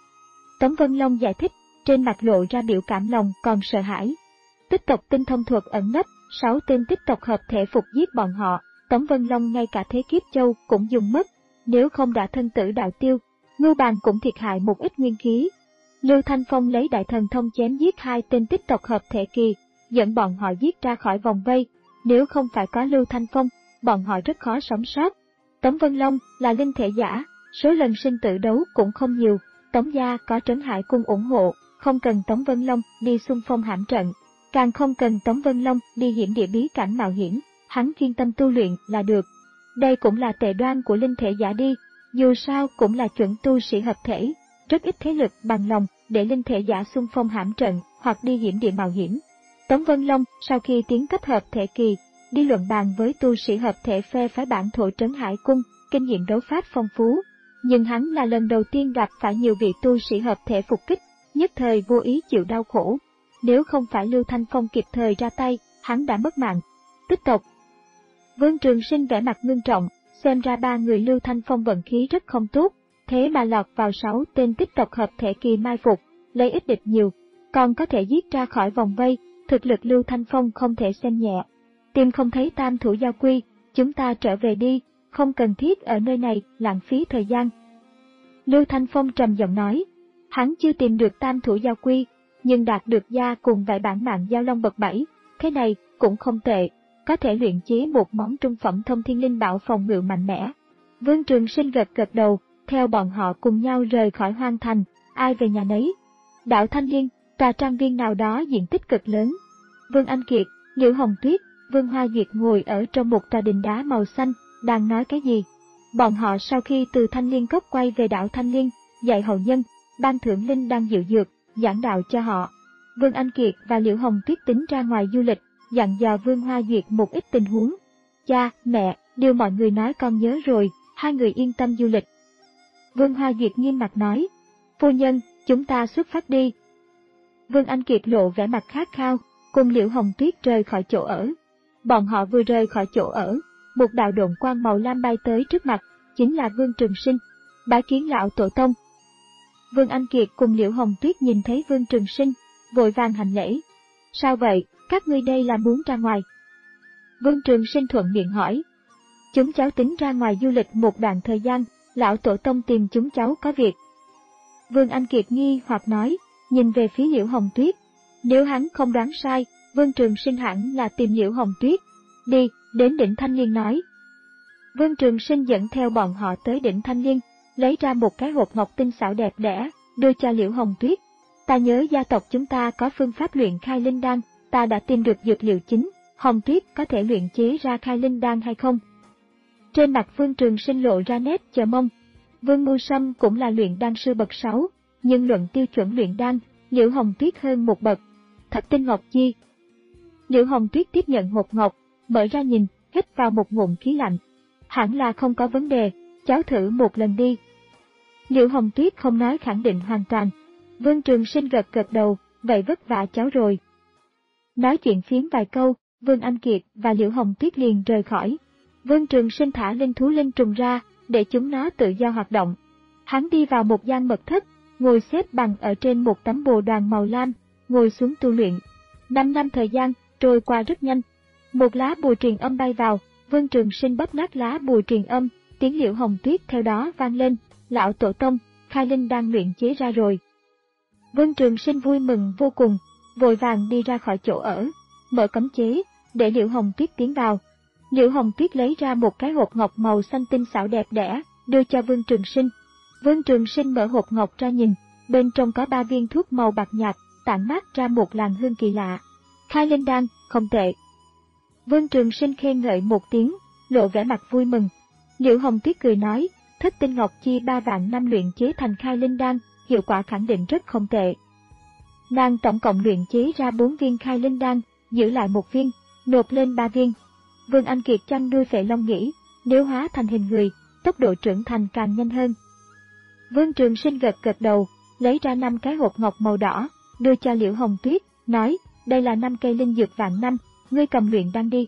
Tống Vân Long giải thích, trên mặt lộ ra biểu cảm lòng còn sợ hãi. Tích tộc tinh thông thuật ẩn nấp, sáu tên tích tộc hợp thể phục giết bọn họ, Tống Vân Long ngay cả thế kiếp châu cũng dùng mất, nếu không đã thân tử đạo tiêu, Ngưu Bàn cũng thiệt hại một ít nguyên khí. Lưu Thanh Phong lấy đại thần thông chém giết hai tên tích tộc hợp thể kỳ, dẫn bọn họ giết ra khỏi vòng vây, nếu không phải có Lưu Thanh Phong, bọn họ rất khó sống sót. Tống Vân Long là linh thể giả, số lần sinh tử đấu cũng không nhiều, Tống gia có Trấn Hải Cung ủng hộ, không cần Tống Vân Long đi xung phong hãm trận, càng không cần Tống Vân Long đi hiểm địa bí cảnh mạo hiểm, hắn chuyên tâm tu luyện là được. Đây cũng là tệ đoan của linh thể giả đi, dù sao cũng là chuẩn tu sĩ hợp thể, rất ít thế lực bằng lòng để linh thể giả xung phong hãm trận hoặc đi hiểm địa mạo hiểm. Tống Vân Long sau khi tiến cấp hợp thể kỳ, đi luận bàn với tu sĩ hợp thể phe phái bản thổ Trấn Hải Cung, kinh nghiệm đấu pháp phong phú. Nhưng hắn là lần đầu tiên gặp phải nhiều vị tu sĩ hợp thể phục kích, nhất thời vô ý chịu đau khổ. Nếu không phải Lưu Thanh Phong kịp thời ra tay, hắn đã mất mạng. Tích tộc. Vương Trường Sinh vẻ mặt ngưng trọng, xem ra ba người Lưu Thanh Phong vận khí rất không tốt, thế mà lọt vào sáu tên tích tộc hợp thể kỳ mai phục, lấy ít địch nhiều, còn có thể giết ra khỏi vòng vây, thực lực Lưu Thanh Phong không thể xem nhẹ. Tìm không thấy tam thủ giao quy, chúng ta trở về đi, không cần thiết ở nơi này lãng phí thời gian. Lưu Thanh Phong trầm giọng nói, hắn chưa tìm được tam thủ giao quy, nhưng đạt được gia cùng vài bản mạng giao long bậc bảy, thế này cũng không tệ, có thể luyện chế một món trung phẩm thông thiên linh bảo phòng ngự mạnh mẽ. Vương Trường Sinh gật gật đầu, theo bọn họ cùng nhau rời khỏi hoang thành, ai về nhà nấy. Đảo Thanh Liên, tòa trang viên nào đó diện tích cực lớn. Vương Anh Kiệt, Liễu Hồng Tuyết, Vương Hoa Duyệt ngồi ở trong một tòa đình đá màu xanh, đang nói cái gì. Bọn họ sau khi từ Thanh Liên Cốc quay về đảo Thanh Liên, dạy hậu nhân, ban thưởng linh đan diệu dược, giảng đạo cho họ. Vương Anh Kiệt và Liễu Hồng Tuyết tính ra ngoài du lịch, dặn dò Vương Hoa Duyệt một ít tình huống. Cha, mẹ, điều mọi người nói con nhớ rồi, hai người yên tâm du lịch. Vương Hoa Duyệt nghiêm mặt nói, phu nhân, chúng ta xuất phát đi. Vương Anh Kiệt lộ vẻ mặt khát khao, cùng Liễu Hồng Tuyết rời khỏi chỗ ở. Bọn họ vừa rời khỏi chỗ ở, một đạo độn quang màu lam bay tới trước mặt, chính là Vương Trường Sinh. Bái kiến lão tổ tông. Vương Anh Kiệt cùng Liễu Hồng Tuyết nhìn thấy Vương Trường Sinh, vội vàng hành lễ. Sao vậy, các ngươi đây là muốn ra ngoài? Vương Trường Sinh thuận miệng hỏi. Chúng cháu tính ra ngoài du lịch một đoạn thời gian, lão tổ tông tìm chúng cháu có việc. Vương Anh Kiệt nghi hoặc nói, nhìn về phía Liễu Hồng Tuyết. Nếu hắn không đoán sai, Vương Trường Sinh hẳn là tìm Liễu Hồng Tuyết. Đi, đến đỉnh Thanh Liên nói. Vương Trường Sinh dẫn theo bọn họ tới đỉnh Thanh Liên, lấy ra một cái hộp ngọc tinh xảo đẹp đẽ, đưa cho Liễu Hồng Tuyết. Ta nhớ gia tộc chúng ta có phương pháp luyện khai linh đan, ta đã tìm được dược liệu chính, Hồng Tuyết có thể luyện chế ra khai linh đan hay không? Trên mặt Vương Trường Sinh lộ ra nét chờ mong. Vương Mưu Sâm cũng là luyện đan sư bậc sáu, nhưng luận tiêu chuẩn luyện đan, Liễu Hồng Tuyết hơn một bậc. Thật tinh ngọc chi. Liễu Hồng Tuyết tiếp nhận hộp ngọc, mở ra nhìn, hít vào một ngụm khí lạnh. Hẳn là không có vấn đề, cháu thử một lần đi. Liễu Hồng Tuyết không nói khẳng định hoàn toàn. Vương Trường Sinh gật gật đầu, vậy vất vả cháu rồi. Nói chuyện phiếm vài câu, Vương Anh Kiệt và Liễu Hồng Tuyết liền rời khỏi. Vương Trường Sinh thả linh thú linh trùng ra, để chúng nó tự do hoạt động. Hắn đi vào một gian mật thất, ngồi xếp bằng ở trên một tấm bồ đoàn màu lam, ngồi xuống tu luyện. Năm năm thời gian trôi qua rất nhanh. Một lá bùa truyền âm bay vào, Vương Trường Sinh bóp nát lá bùa truyền âm, tiếng Liễu Hồng Tuyết theo đó vang lên, lão tổ tông, khai linh đang luyện chế ra rồi. Vương Trường Sinh vui mừng vô cùng, vội vàng đi ra khỏi chỗ ở, mở cấm chế, để Liễu Hồng Tuyết tiến vào. Liễu Hồng Tuyết lấy ra một cái hộp ngọc màu xanh tinh xảo đẹp đẽ, đưa cho Vương Trường Sinh. Vương Trường Sinh mở hộp ngọc ra nhìn, bên trong có ba viên thuốc màu bạc nhạt, tản mát ra một làn hương kỳ lạ. Khai linh đan, không tệ. Vương Trường Sinh khen ngợi một tiếng, lộ vẻ mặt vui mừng. Liễu Hồng Tuyết cười nói, thất tinh ngọc chi ba vạn năm luyện chế thành khai linh đan, hiệu quả khẳng định rất không tệ. Nàng tổng cộng luyện chế ra bốn viên khai linh đan, giữ lại một viên, nộp lên ba viên. Vương Anh Kiệt chăn nuôi Phệ Long nghĩ, nếu hóa thành hình người, tốc độ trưởng thành càng nhanh hơn. Vương Trường Sinh gật gật đầu, lấy ra năm cái hộp ngọc màu đỏ, đưa cho Liễu Hồng Tuyết, nói, đây là năm cây linh dược vạn năm, ngươi cầm luyện đan đi.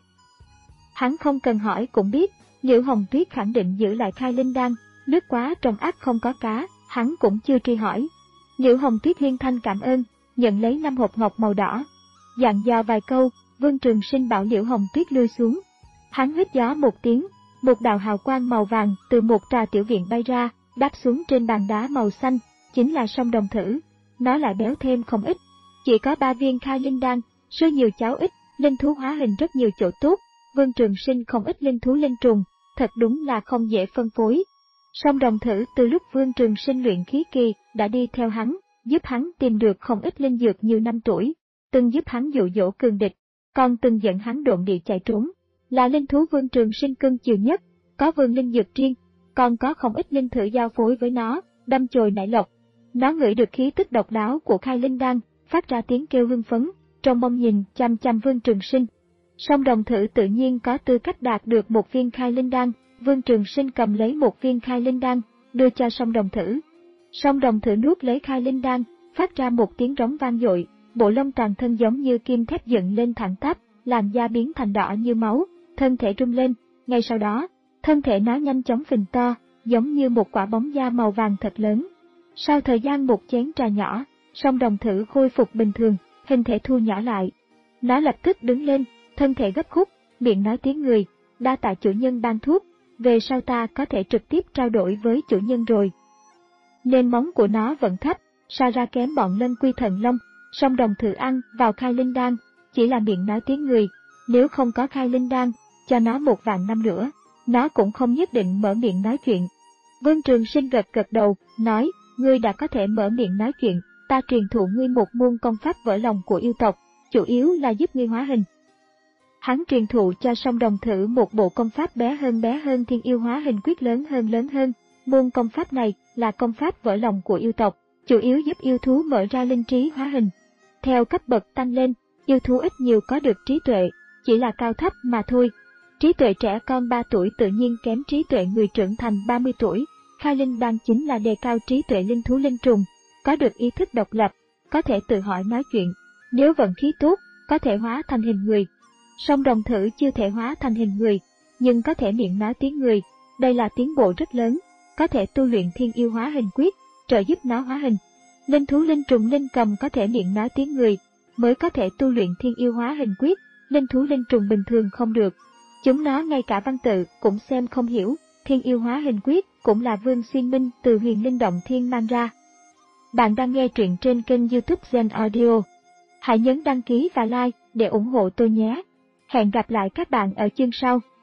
Hắn không cần hỏi cũng biết, Liễu Hồng Tuyết khẳng định giữ lại khai linh đan, nước quá trong ác không có cá, hắn cũng chưa truy hỏi. Liễu Hồng Tuyết liên thanh cảm ơn, nhận lấy năm hộp ngọc màu đỏ. Dặn dò vài câu, Vương Trường Sinh bảo Liễu Hồng Tuyết lui xuống. Hắn hít gió một tiếng, một đạo hào quang màu vàng từ một trà tiểu viện bay ra, đáp xuống trên bàn đá màu xanh, chính là song đồng thử. Nó lại béo thêm không ít, chỉ có ba viên khai linh đan, số nhiều cháo ít, linh thú hóa hình rất nhiều chỗ tốt. Vương Trường Sinh không ít linh thú linh trùng, thật đúng là không dễ phân phối. Song đồng thử từ lúc Vương Trường Sinh luyện khí kỳ đã đi theo hắn, giúp hắn tìm được không ít linh dược nhiều năm tuổi, từng giúp hắn dụ dỗ cường địch, còn từng dẫn hắn độn địa chạy trốn. Là linh thú Vương Trường Sinh cưng chiều nhất, có vườn linh dược riêng, còn có không ít linh thử giao phối với nó, đâm chồi nảy lộc. Nó ngửi được khí tức độc đáo của khai linh đan, phát ra tiếng kêu hưng phấn, trong mong nhìn chăm chăm Vương Trường Sinh. Song đồng thử tự nhiên có tư cách đạt được một viên khai linh đan. Vương Trường Sinh cầm lấy một viên khai linh đan, đưa cho song đồng thử. Song đồng thử nuốt lấy khai linh đan, phát ra một tiếng rống vang dội, bộ lông toàn thân giống như kim thép dựng lên thẳng tắp, làn da biến thành đỏ như máu, thân thể rung lên. Ngay sau đó, thân thể nó nhanh chóng phình to, giống như một quả bóng da màu vàng thật lớn. Sau thời gian một chén trà nhỏ, song đồng thử khôi phục bình thường, hình thể thu nhỏ lại. Nó lập tức đứng lên, thân thể gấp khúc, miệng nói tiếng người, đa tạ chủ nhân ban thuốc, về sau ta có thể trực tiếp trao đổi với chủ nhân rồi. Nên móng của nó vẫn thấp, so ra kém bọn Lân Quy Thần Long, song đồng thử ăn vào khai linh đan, chỉ là miệng nói tiếng người, nếu không có khai linh đan, cho nó một vạn năm nữa, nó cũng không nhất định mở miệng nói chuyện. Vương Trường Sinh gật gật đầu, nói, ngươi đã có thể mở miệng nói chuyện, ta truyền thụ ngươi một môn công pháp vỡ lòng của yêu tộc, chủ yếu là giúp ngươi hóa hình. Hắn truyền thụ cho song đồng thử một bộ công pháp bé hơn bé hơn thiên yêu hóa hình quyết lớn hơn lớn hơn. Môn công pháp này là công pháp vỡ lòng của yêu tộc, chủ yếu giúp yêu thú mở ra linh trí hóa hình. Theo cấp bậc tăng lên, yêu thú ít nhiều có được trí tuệ, chỉ là cao thấp mà thôi. Trí tuệ trẻ con ba tuổi tự nhiên kém trí tuệ người trưởng thành ba mươi tuổi. Khai linh đan chính là đề cao trí tuệ linh thú linh trùng, có được ý thức độc lập, có thể tự hỏi nói chuyện. Nếu vận khí tốt, có thể hóa thành hình người. Song đồng thử chưa thể hóa thành hình người, nhưng có thể miệng nói tiếng người. Đây là tiến bộ rất lớn, có thể tu luyện thiên yêu hóa hình quyết, trợ giúp nó hóa hình. Linh thú linh trùng linh cầm có thể miệng nói tiếng người, mới có thể tu luyện thiên yêu hóa hình quyết, linh thú linh trùng bình thường không được. Chúng nó ngay cả văn tự cũng xem không hiểu, thiên yêu hóa hình quyết cũng là Vương Xuyên Minh từ Huyền Linh Động Thiên mang ra. Bạn đang nghe truyện trên kênh YouTube Gen Audio. Hãy nhấn đăng ký và like để ủng hộ tôi nhé. Hẹn gặp lại các bạn ở chương sau.